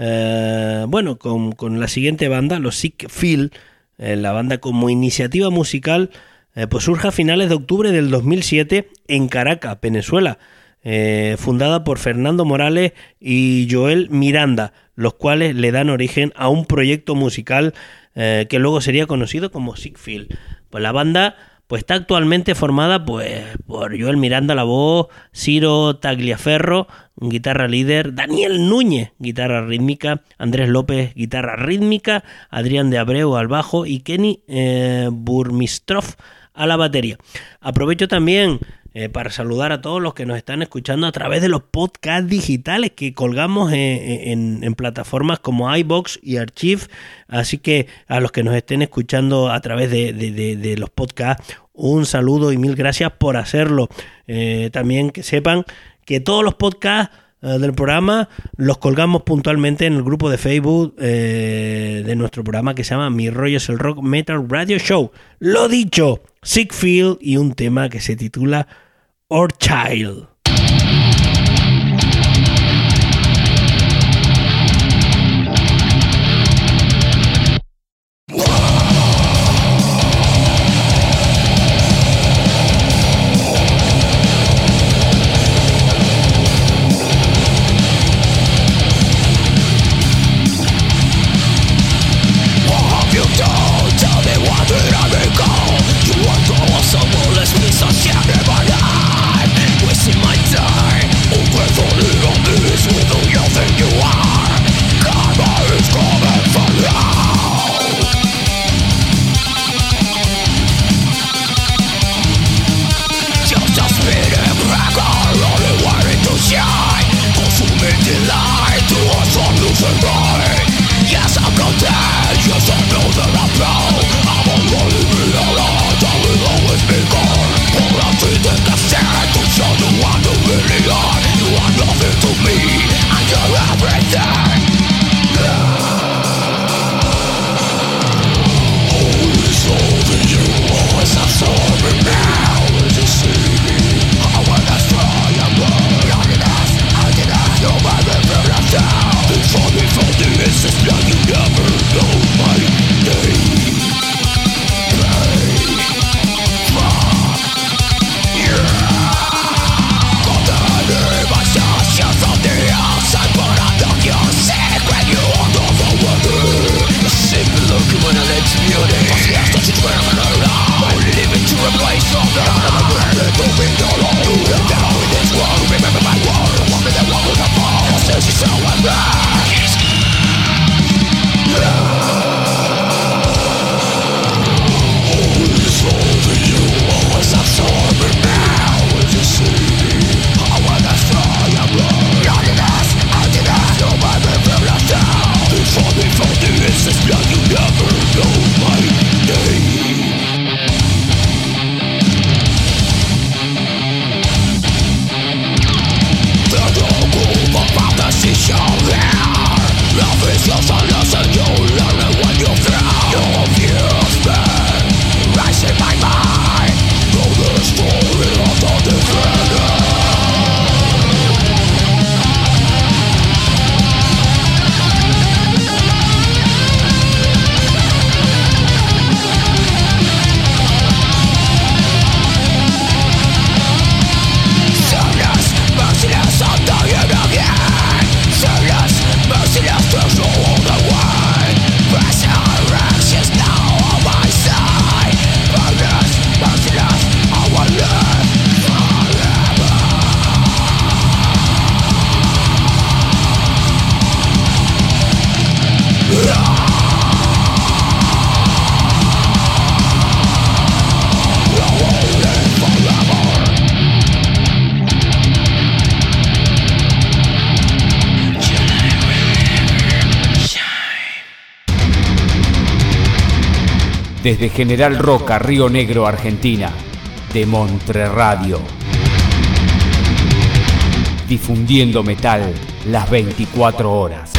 eh, bueno, con, con la siguiente banda, los Sick Feel, eh, la banda como iniciativa musical, eh, pues surge a finales de octubre del dos mil siete en Caracas, Venezuela. Eh, fundada por Fernando Morales y Joel Miranda, los cuales le dan origen a un proyecto musical eh, que luego sería conocido como Sick Feel. Pues la banda pues está actualmente formada pues por Joel Miranda la voz, Ciro Tagliaferro guitarra líder, Daniel Núñez guitarra rítmica, Andrés López guitarra rítmica, Adrián de Abreu al bajo y Kenny eh, Burmistrov a la batería. Aprovecho también Eh, para saludar a todos los que nos están escuchando a través de los podcasts digitales que colgamos en, en, en plataformas como iVoox y Archive, así que a los que nos estén escuchando a través de, de, de, de los podcasts, un saludo y mil gracias por hacerlo. Eh, también que sepan que todos los podcasts eh, del programa los colgamos puntualmente en el grupo de Facebook eh, de nuestro programa que se llama Mi Rollo es el Rock Metal Radio Show. Lo dicho, Sick Feel y un tema que se titula Our Child. Desde General Roca, Río Negro, Argentina, de Montre Radio. Difundiendo metal las veinticuatro horas.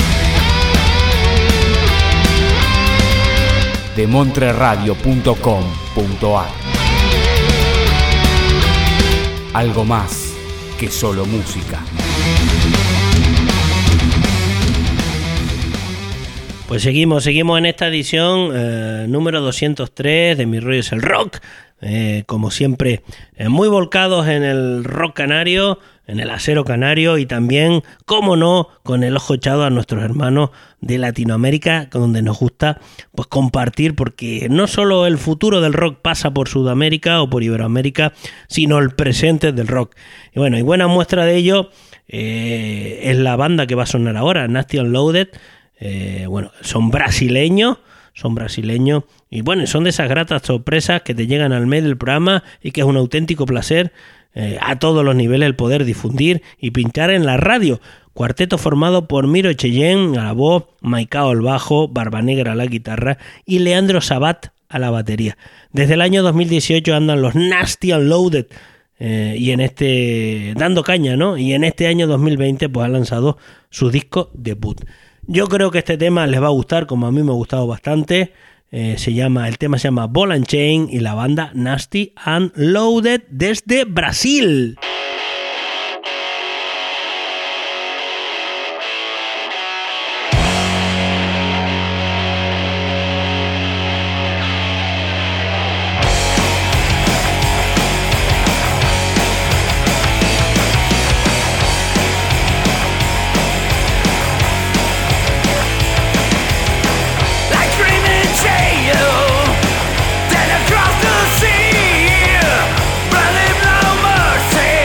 de montreradio punto com punto a r. Algo más que solo música. Pues seguimos, seguimos en esta edición eh, número doscientos tres de Mi Rollo es el Rock. Eh, como siempre, eh, muy volcados en el rock canario, en el acero canario y también, como no, con el ojo echado a nuestros hermanos de Latinoamérica, donde nos gusta pues compartir, porque no solo el futuro del rock pasa por Sudamérica o por Iberoamérica, sino el presente del rock. Y bueno, y buena muestra de ello eh, es la banda que va a sonar ahora, Nasty Unloaded. Eh, bueno, son brasileños, son brasileños y bueno, son de esas gratas sorpresas que te llegan al medio del programa y que es un auténtico placer eh, a todos los niveles el poder difundir y pinchar en la radio. Cuarteto formado por Miro Cheyenne a la voz, Maicao al bajo, Barbanegra a la guitarra y Leandro Sabat a la batería. Desde el año dos mil dieciocho andan los Nasty Unloaded eh, y en este dando caña, ¿no? Y en este año dos mil veinte pues han lanzado su disco debut. Yo creo que este tema les va a gustar, como a mí me ha gustado bastante. Eh, se llama, el tema se llama Ball and Chain y la banda Nasty Unloaded desde Brasil. Across the sea, running no mercy.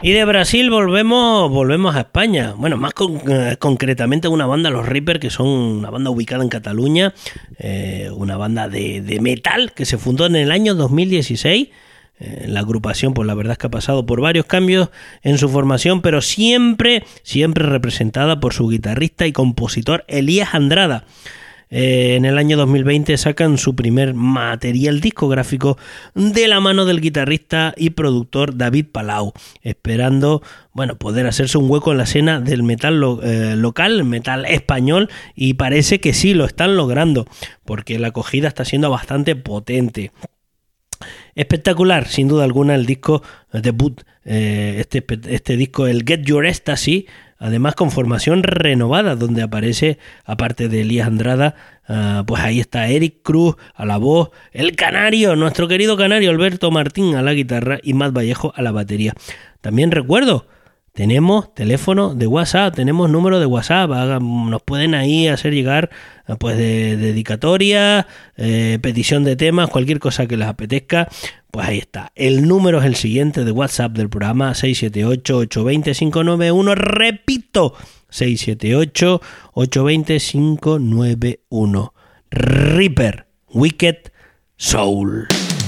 Y de Brasil volvemos volvemos a España. Bueno, más con, eh, concretamente una banda, los Reaper, que son una banda ubicada en Cataluña, eh, una banda de, de metal que se fundó en el año dos mil dieciséis. Eh, la agrupación, pues la verdad es que ha pasado por varios cambios en su formación, pero siempre, siempre representada por su guitarrista y compositor Elías Andrada. Eh, en el año dos mil veinte sacan su primer material discográfico de la mano del guitarrista y productor David Palau, esperando, bueno, poder hacerse un hueco en la escena del metal lo, eh, local, metal español, y parece que sí, lo están logrando, porque la acogida está siendo bastante potente. Espectacular, sin duda alguna, el disco debut, eh, este, este disco, el Get Your Ecstasy, además con formación renovada, donde aparece, aparte de Elías Andrada, uh, pues ahí está Eric Cruz a la voz, el Canario, nuestro querido Canario, Alberto Martín a la guitarra y Matt Vallejo a la batería. También recuerdo, tenemos teléfono de WhatsApp, tenemos número de WhatsApp, hagan, nos pueden ahí hacer llegar pues de, de dedicatoria, eh, petición de temas, cualquier cosa que les apetezca, pues ahí está. El número es el siguiente de WhatsApp del programa, seis siete ocho, ocho dos cero, cinco nueve uno, repito, seis siete ocho, ocho dos cero, cinco nueve uno. Reaper, Wicked Soul.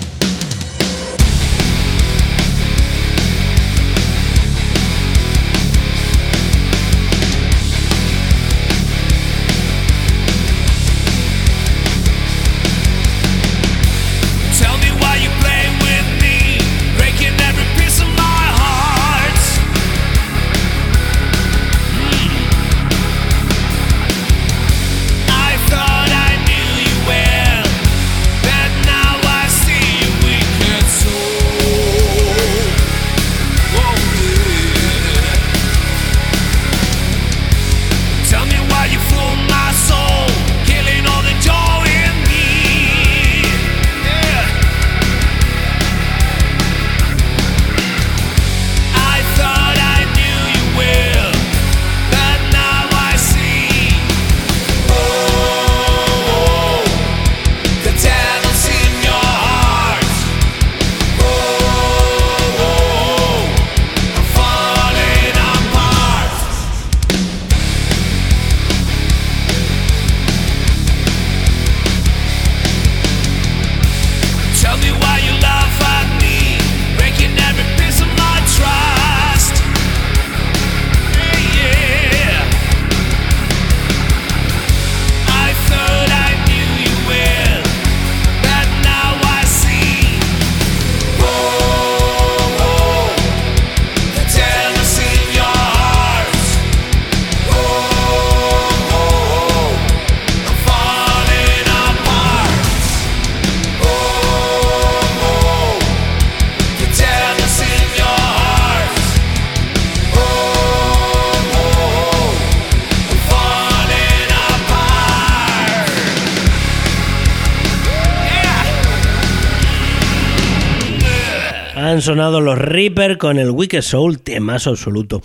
Han sonado los Reaper con el Wicked Soul, temazo absoluto.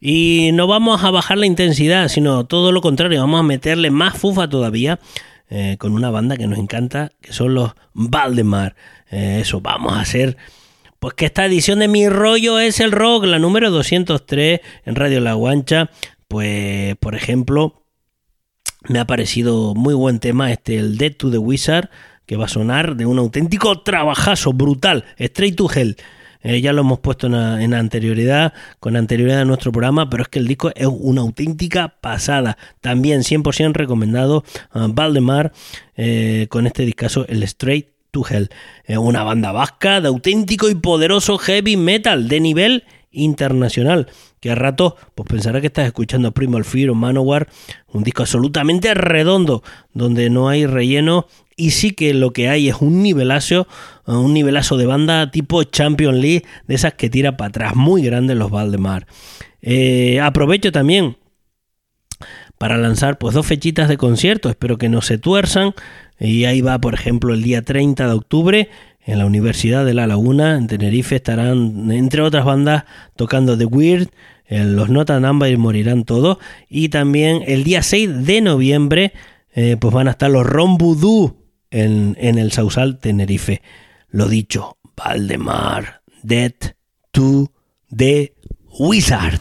Y no vamos a bajar la intensidad, sino todo lo contrario, vamos a meterle más fufa todavía, eh, con una banda que nos encanta, que son los Valdemar. Eh, eso, vamos a hacer pues que esta edición de Mi Rollo es el Rock, la número doscientos tres en Radio La Guancha. Pues, por ejemplo, me ha parecido muy buen tema este, el Dead to the Wizard, que va a sonar de un auténtico trabajazo brutal, Straight to Hell. Eh, ya lo hemos puesto en, en anterioridad, con anterioridad a nuestro programa, pero es que el disco es una auténtica pasada. También cien por ciento recomendado a Valdemar, eh, con este discazo, el Straight to Hell. Eh, una banda vasca de auténtico y poderoso heavy metal de nivel internacional, que a ratos pues pensará que estás escuchando Primal Fear o Manowar, un disco absolutamente redondo, donde no hay relleno, y sí que lo que hay es un nivelazo, un nivelazo de banda tipo Champions League, de esas que tira para atrás, muy grandes los Valdemar. Eh, aprovecho también para lanzar pues dos fechitas de concierto, espero que no se tuerzan, y ahí va, por ejemplo, el día treinta de octubre, en la Universidad de La Laguna, en Tenerife, estarán, entre otras bandas, tocando The Weird, eh, los Nota Number y Morirán Todos, y también el día seis de noviembre, eh, pues van a estar los Ron Voodoo en, en el Sausal, Tenerife. Lo dicho, Valdemar, Dead to the Wizard.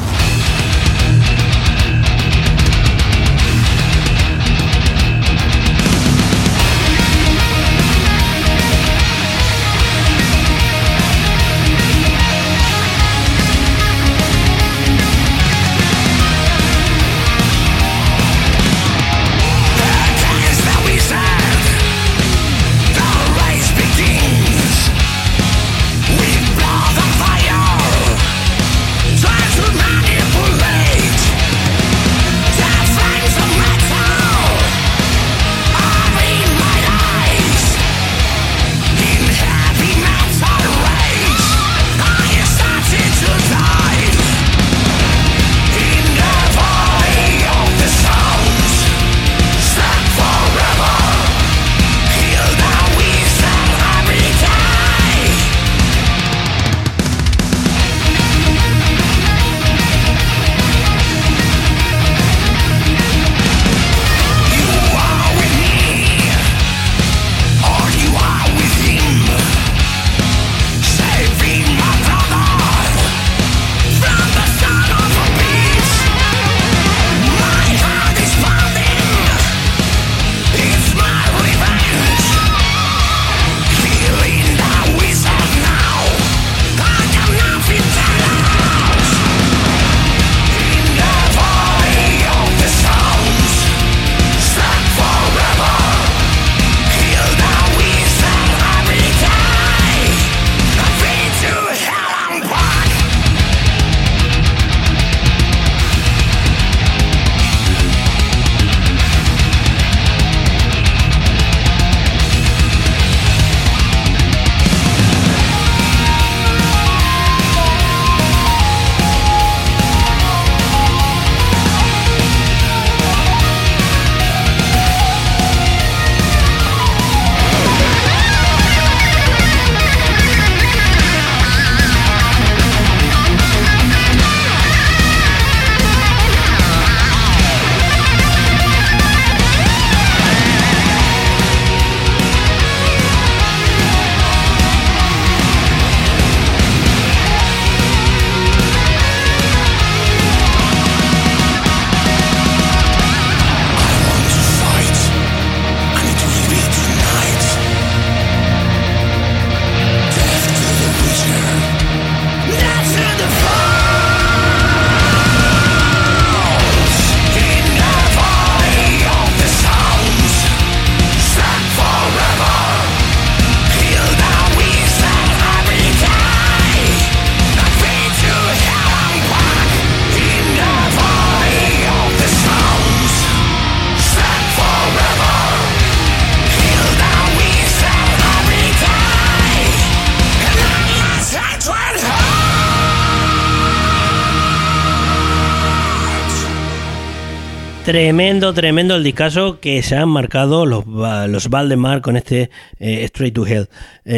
Tremendo, tremendo el discazo que se han marcado los, los Valdemar con este eh, Straight to Hell.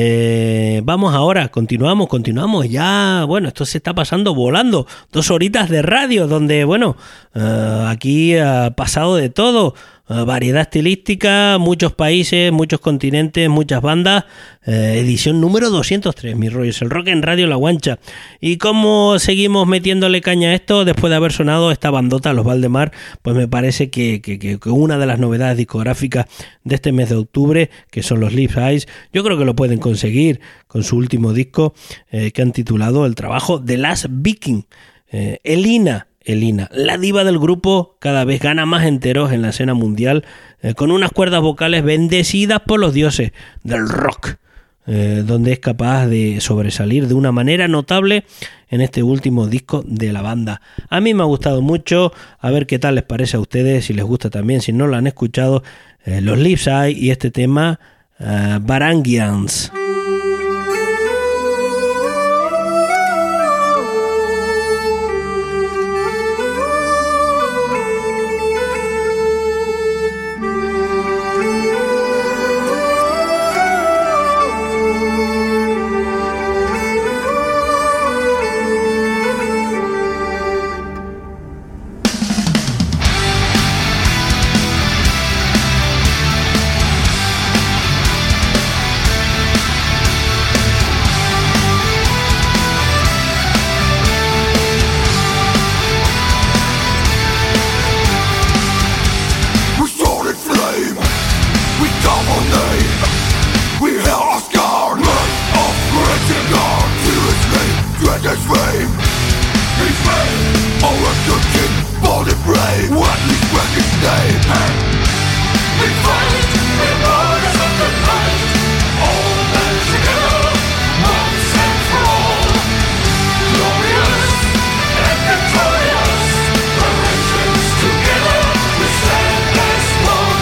Eh, vamos ahora, continuamos, continuamos. Ya, bueno, esto se está pasando volando. Dos horitas de radio donde, bueno, eh, aquí ha pasado de todo. Uh, variedad estilística, muchos países, muchos continentes, muchas bandas. Eh, edición número doscientos tres, mis rollos, el rock en Radio La Guancha. ¿Y cómo seguimos metiéndole caña a esto después de haber sonado esta bandota, los Valdemar? Pues me parece que, que, que una de las novedades discográficas de este mes de octubre, que son los Lips Eyes, yo creo que lo pueden conseguir con su último disco eh, que han titulado el trabajo The Last Viking. Eh, Elina. Elina, la diva del grupo, cada vez gana más enteros en la escena mundial, eh, con unas cuerdas vocales bendecidas por los dioses del rock, eh, donde es capaz de sobresalir de una manera notable en este último disco de la banda. A mí me ha gustado mucho, a ver qué tal les parece a ustedes, si les gusta también, si no lo han escuchado, eh, los Lips Eyes y este tema, uh, Varangians. We'll be right back. dreaded flame. He fell, all of the king, born and brave, what he spread his name. We fight, we rise of the night, all men together, once and for all. Glorious and victorious, our nations together, we stand as one.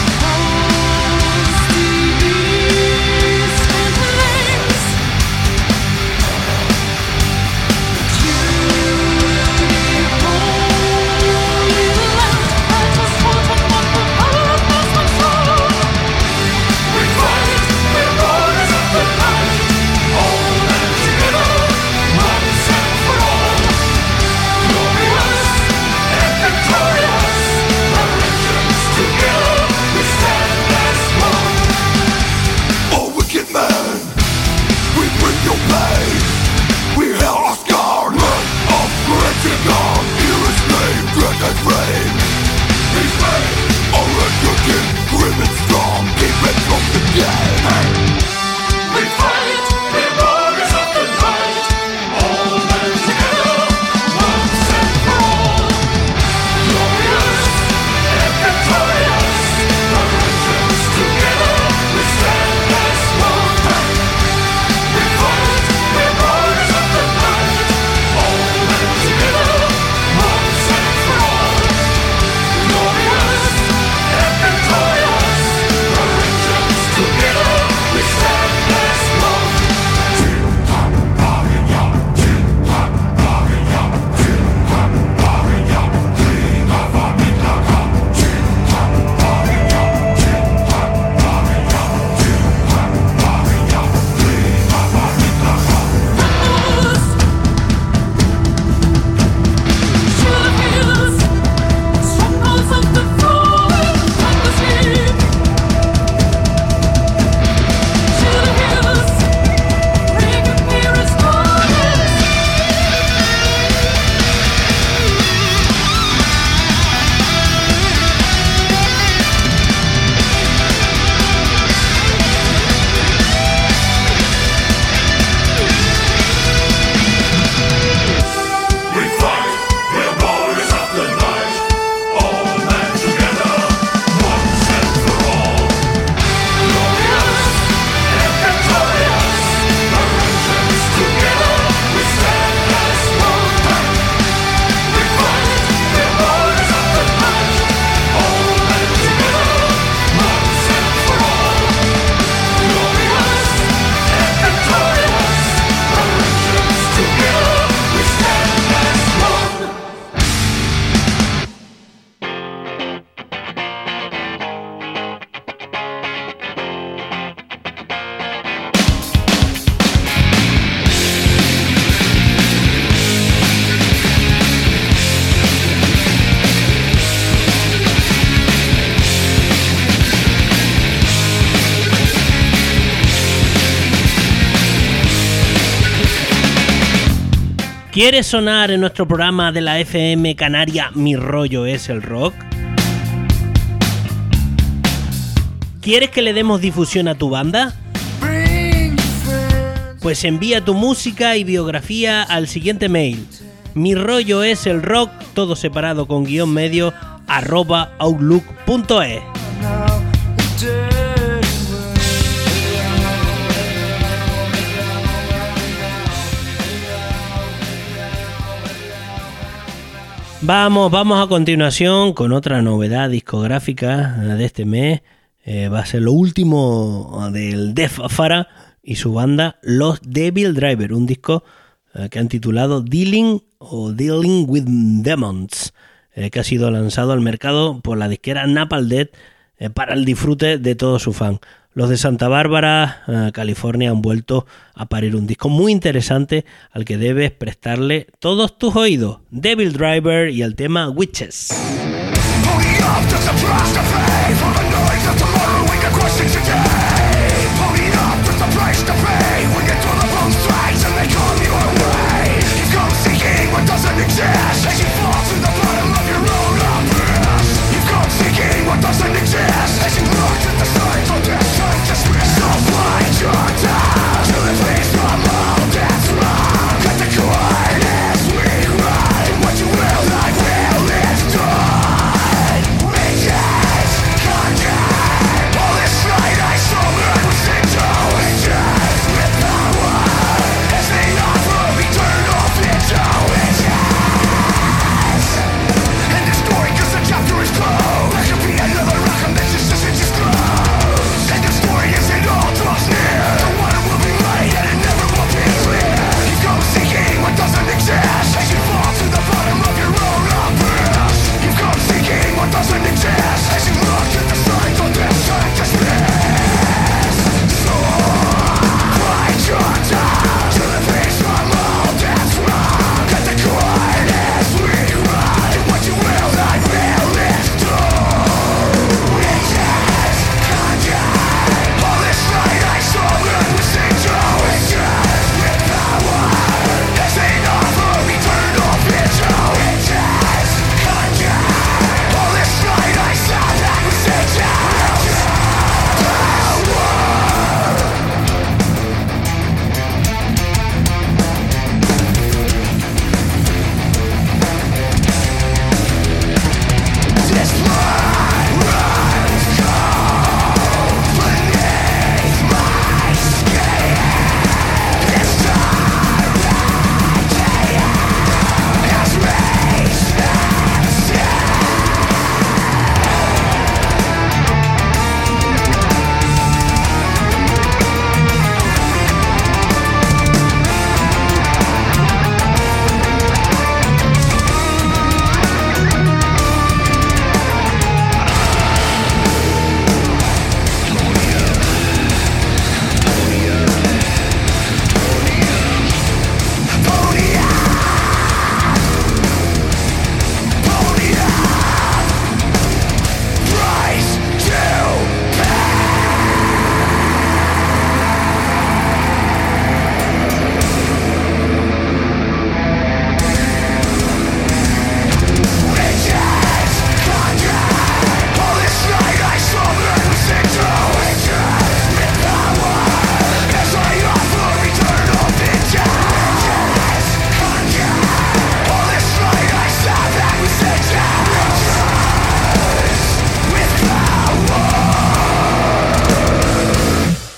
¿Quieres sonar en nuestro programa de la F M Canaria Mi Rollo es el Rock? ¿Quieres que le demos difusión a tu banda? Pues envía tu música y biografía al siguiente mail: mi rollo es el rock, todo separado con guión medio, arroba outlook punto es. Vamos, vamos a continuación con otra novedad discográfica de este mes. Eh, va a ser lo último del Def Farah y su banda Los Devil Driver, un disco eh, que han titulado Dealing o Dealing with Demons, eh, que ha sido lanzado al mercado por la disquera Napalm Death eh, para el disfrute de todos sus fans. Los de Santa Bárbara, eh, California, han vuelto a parir un disco muy interesante al que debes prestarle todos tus oídos. Devil Driver y el tema Witches. Your time to the place from all that's wrong. Cut the cord.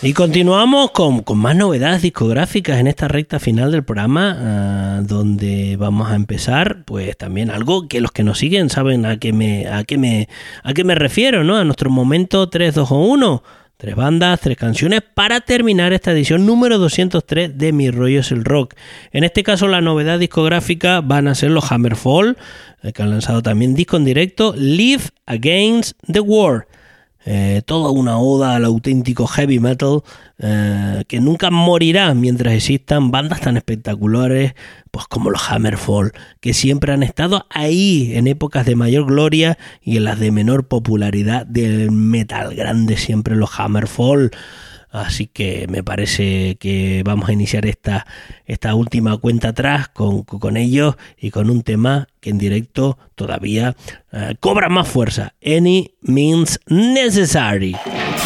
Y continuamos con, con más novedades discográficas en esta recta final del programa, uh, donde vamos a empezar, pues también algo que los que nos siguen saben a qué me, a qué me, a qué me refiero, ¿no? A nuestro momento tres, dos o uno. Tres bandas, tres canciones para terminar esta edición número doscientos tres de Mi Rollo es el Rock. En este caso la novedad discográfica van a ser los Hammerfall, que han lanzado también disco en directo, Live Against the War. Eh, toda una oda al auténtico heavy metal eh, que nunca morirá mientras existan bandas tan espectaculares pues como los Hammerfall, que siempre han estado ahí en épocas de mayor gloria y en las de menor popularidad del metal. Grande siempre los Hammerfall. Así que me parece que vamos a iniciar esta, esta última cuenta atrás con, con ellos y con un tema que en directo todavía uh, cobra más fuerza. Any Means Necessary.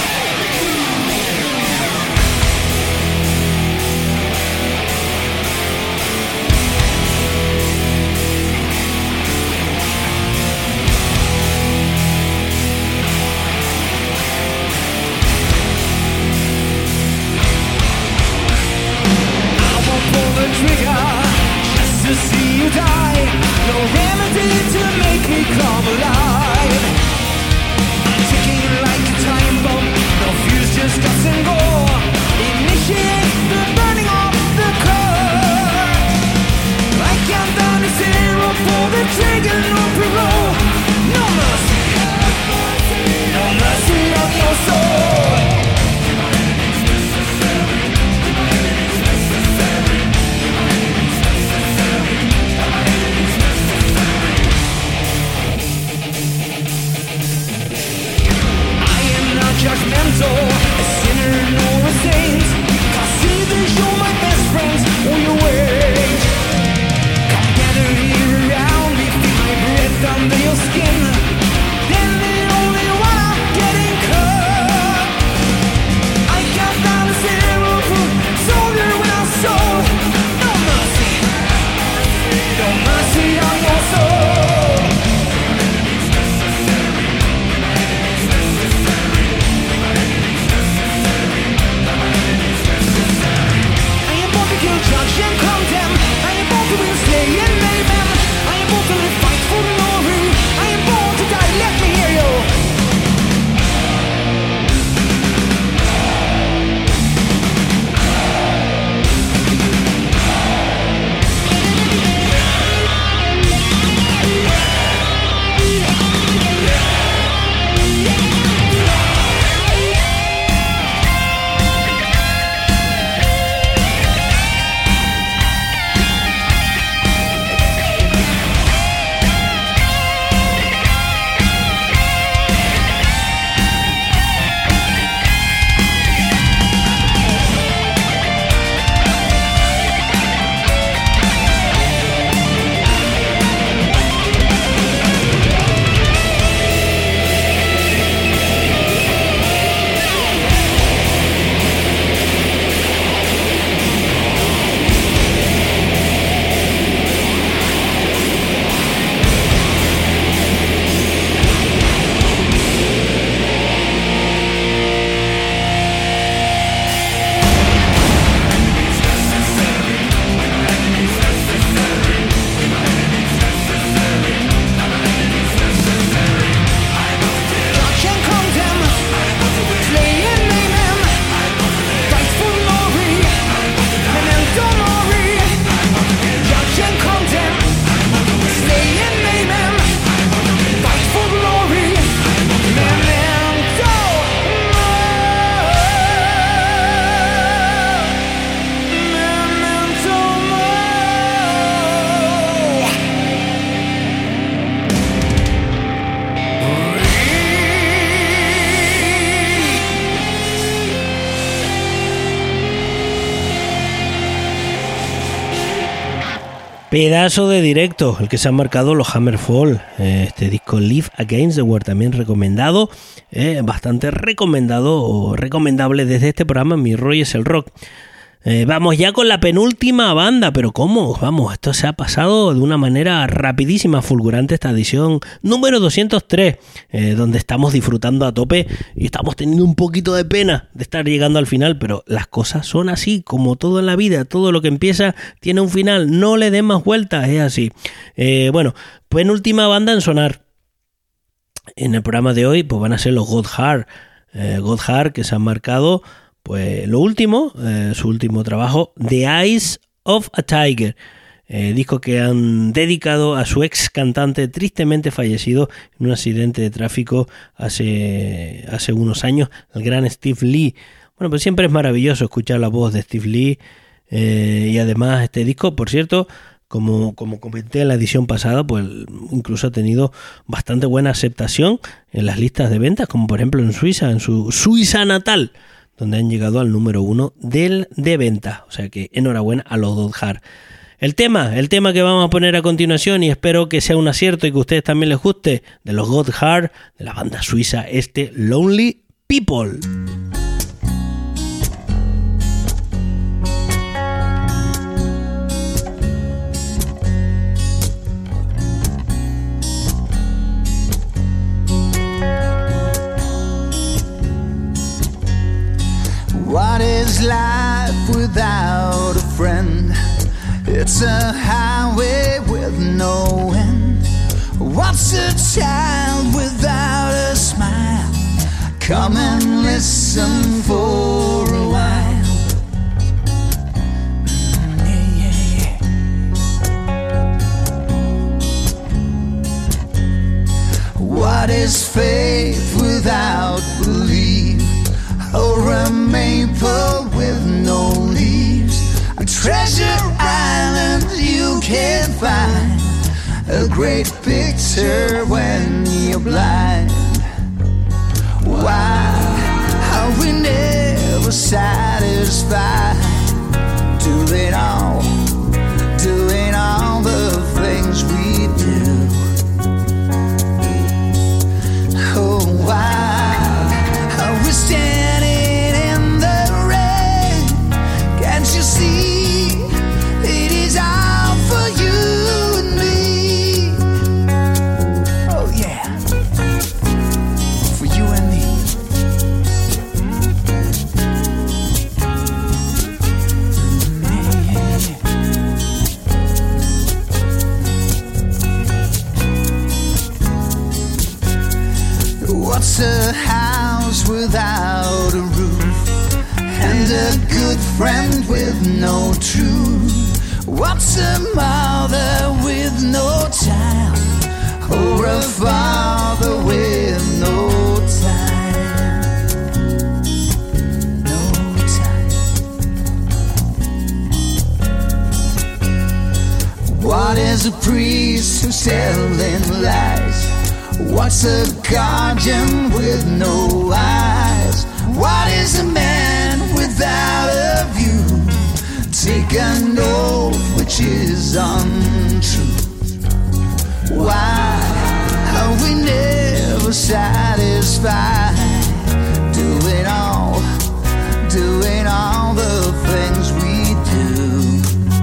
To see you die, no remedy to make me come alive. I'm ticking like a time bomb, no fuse, just guts and gore. Initiate the burning of the core. I count down to zero for the trigger, no parole. No mercy, no mercy on your soul. Judgmental, a sinner nor a saint. Consider you're my best friends, or your wait. Come gather here around me, feel my breath under your skin. Then the only one I'm getting cut. I count down to zero for soldier without soul. No mercy, no mercy on your soul. Judge and condemn. I am born to win, slay and mayhem. I am born to live, fight for glory. I am born to die, let me hear you. Pedazo de directo el que se han marcado los Hammerfall. Este disco Live Against the War también recomendado, eh, bastante recomendado o recomendable desde este programa Mi Rollo es el Rock. Eh, vamos ya con la penúltima banda, pero ¿cómo? Vamos, esto se ha pasado de una manera rapidísima, fulgurante esta edición número doscientos tres, eh, donde estamos disfrutando a tope y estamos teniendo un poquito de pena de estar llegando al final, pero las cosas son así, como todo en la vida, todo lo que empieza tiene un final, no le den más vueltas, es así. Eh, bueno, penúltima banda en sonar en el programa de hoy, pues van a ser los Goddard, eh, Goddard que se han marcado pues lo último, eh, su último trabajo, The Eyes of a Tiger, eh, disco que han dedicado a su ex cantante tristemente fallecido en un accidente de tráfico hace, hace unos años, el gran Steve Lee. Bueno, pues siempre es maravilloso escuchar la voz de Steve Lee, eh, y además este disco, por cierto, como, como comenté en la edición pasada, pues incluso ha tenido bastante buena aceptación en las listas de ventas, como por ejemplo en Suiza, en su Suiza natal, donde han llegado al número uno del de venta. O sea que enhorabuena a los Goddard. El tema, el tema que vamos a poner a continuación, y espero que sea un acierto y que a ustedes también les guste, de los Goddard, de la banda suiza este Lonely People. What is life without a friend? It's a highway with no end. What's a child without a smile? Come and listen for a while. Yeah, yeah, yeah. What is faith without belief? Or a maple with no leaves, a treasure island you can't find, a great picture when you're blind. Why are we never satisfied? Doing all, doing all the things we do. Oh, why are we standing you see, it is all for you and me. Oh yeah, for you and me. What's a house without a roof? And a good friend with no truth. What's a mother with no child? Or a father with no time? No time. What is a priest who's telling lies? What's a guardian with no eyes? What is a man without a view? Take an oath which is untrue. Why are we never satisfied? Doing all, doing all the things we do.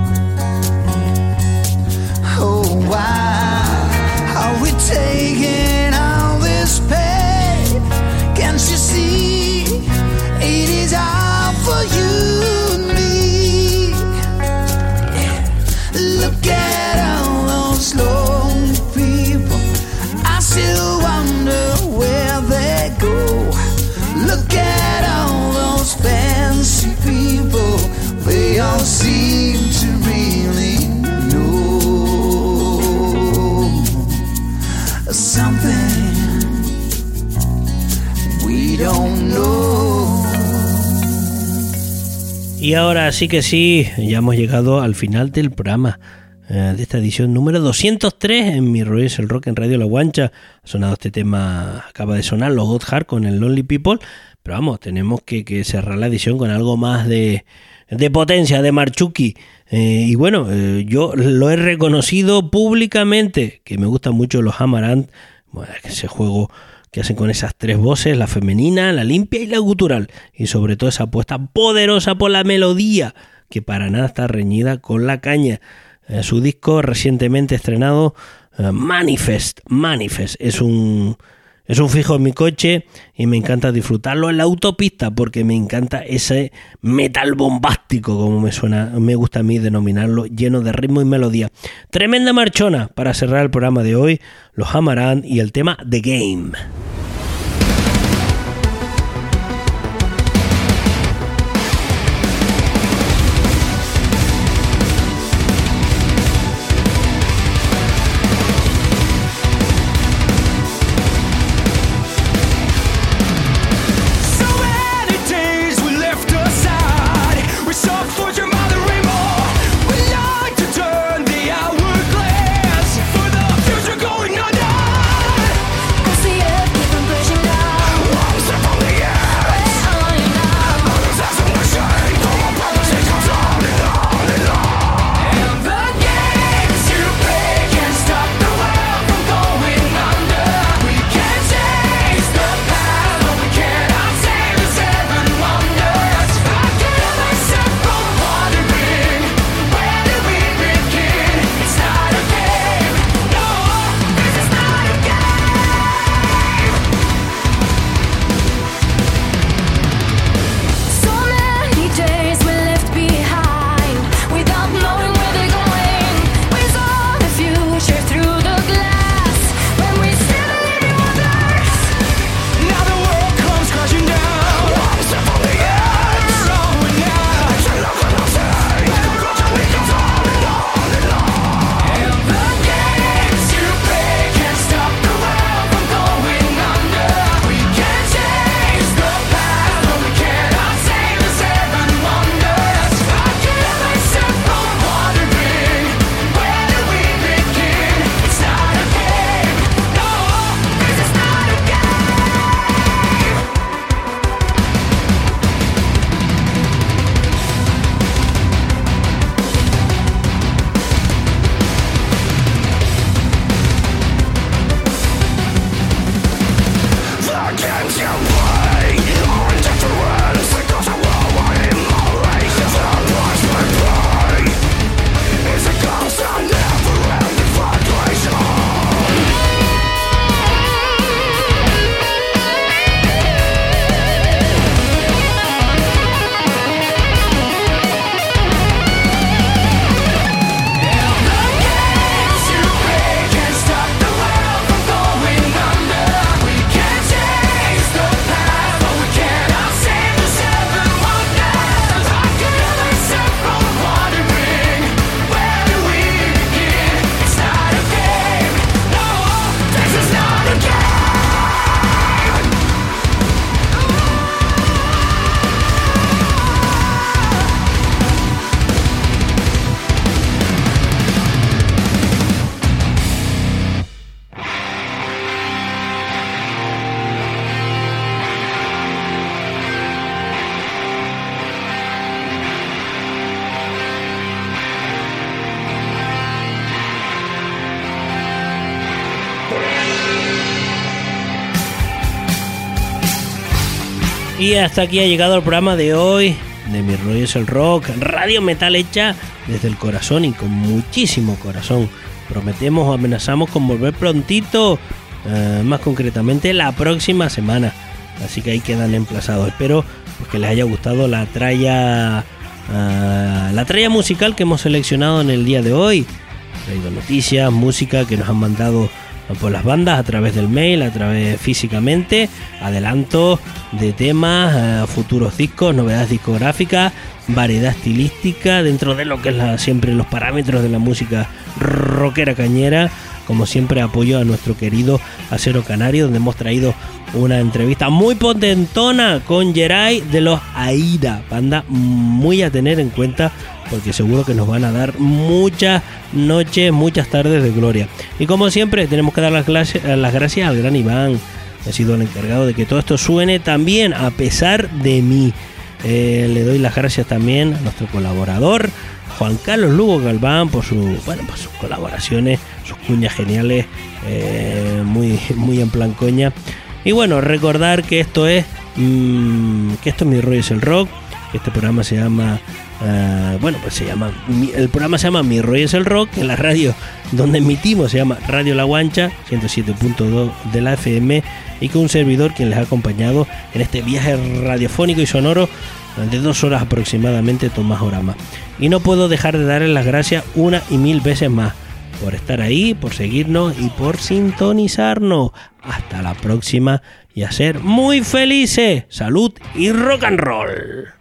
Oh, why are we taking all this pain? Can't you see? It is all for you and me. Yeah. Look at all those lonely people. I still wonder where they go. Look at all those fancy people. They all seem to really know something we don't know. Y ahora sí que sí, ya hemos llegado al final del programa, eh, de esta edición número doscientos tres en Mi Rollo es el Rock en Radio La Guancha. Ha sonado este tema, acaba de sonar los Goddard con el Lonely People, pero vamos, tenemos que, que cerrar la edición con algo más de, de potencia, de Marchuki. Eh, y bueno, eh, yo lo he reconocido públicamente, que me gustan mucho los Amaranth, bueno, ese juego que hacen con esas tres voces, la femenina, la limpia y la gutural, y sobre todo esa apuesta poderosa por la melodía, que para nada está reñida con la caña. Eh, su disco recientemente estrenado, eh, Manifest, Manifest, es un... Es un fijo en mi coche y me encanta disfrutarlo en la autopista porque me encanta ese metal bombástico, como me suena, me gusta a mí denominarlo, lleno de ritmo y melodía. Tremenda marchona para cerrar el programa de hoy, los Amaranth y el tema The Game. Y hasta aquí ha llegado el programa de hoy de Mi Rollo es el Rock, radio metal hecha desde el corazón y con muchísimo corazón. Prometemos o amenazamos con volver prontito, eh, más concretamente la próxima semana. Así que ahí quedan emplazados. Espero pues, que les haya gustado la tralla, uh, la tralla musical que hemos seleccionado en el día de hoy. He traído noticias, música que nos han mandado por las bandas a través del mail, a través físicamente, adelantos de temas, uh, futuros discos, novedades discográficas, variedad estilística dentro de lo que es la, siempre los parámetros de la música rockera cañera. Como siempre, apoyo a nuestro querido Acero Canario, donde hemos traído una entrevista muy potentona con Geray de los Aida, banda muy a tener en cuenta porque seguro que nos van a dar muchas noches, muchas tardes de gloria. Y como siempre, tenemos que dar las, clases, las gracias al gran Iván, que ha sido el encargado de que todo esto suene también a pesar de mí. Eh, le doy las gracias también a nuestro colaborador Juan Carlos Lugo Galván por, su, bueno, por sus colaboraciones, sus cuñas geniales, eh, muy, muy en plan coña. Y bueno, recordar que esto es mmm, que esto es Mi Rollo es el Rock. Este programa se llama uh, bueno, pues se llama el programa se llama Mi Rollo es el Rock. En la radio donde emitimos se llama Radio La Guancha ciento siete punto dos de la F M, y con un servidor quien les ha acompañado en este viaje radiofónico y sonoro de dos horas aproximadamente, Tomás Orama. Y no puedo dejar de darles las gracias una y mil veces más por estar ahí, por seguirnos y por sintonizarnos. Hasta la próxima y a ser muy felices. Salud y rock and roll.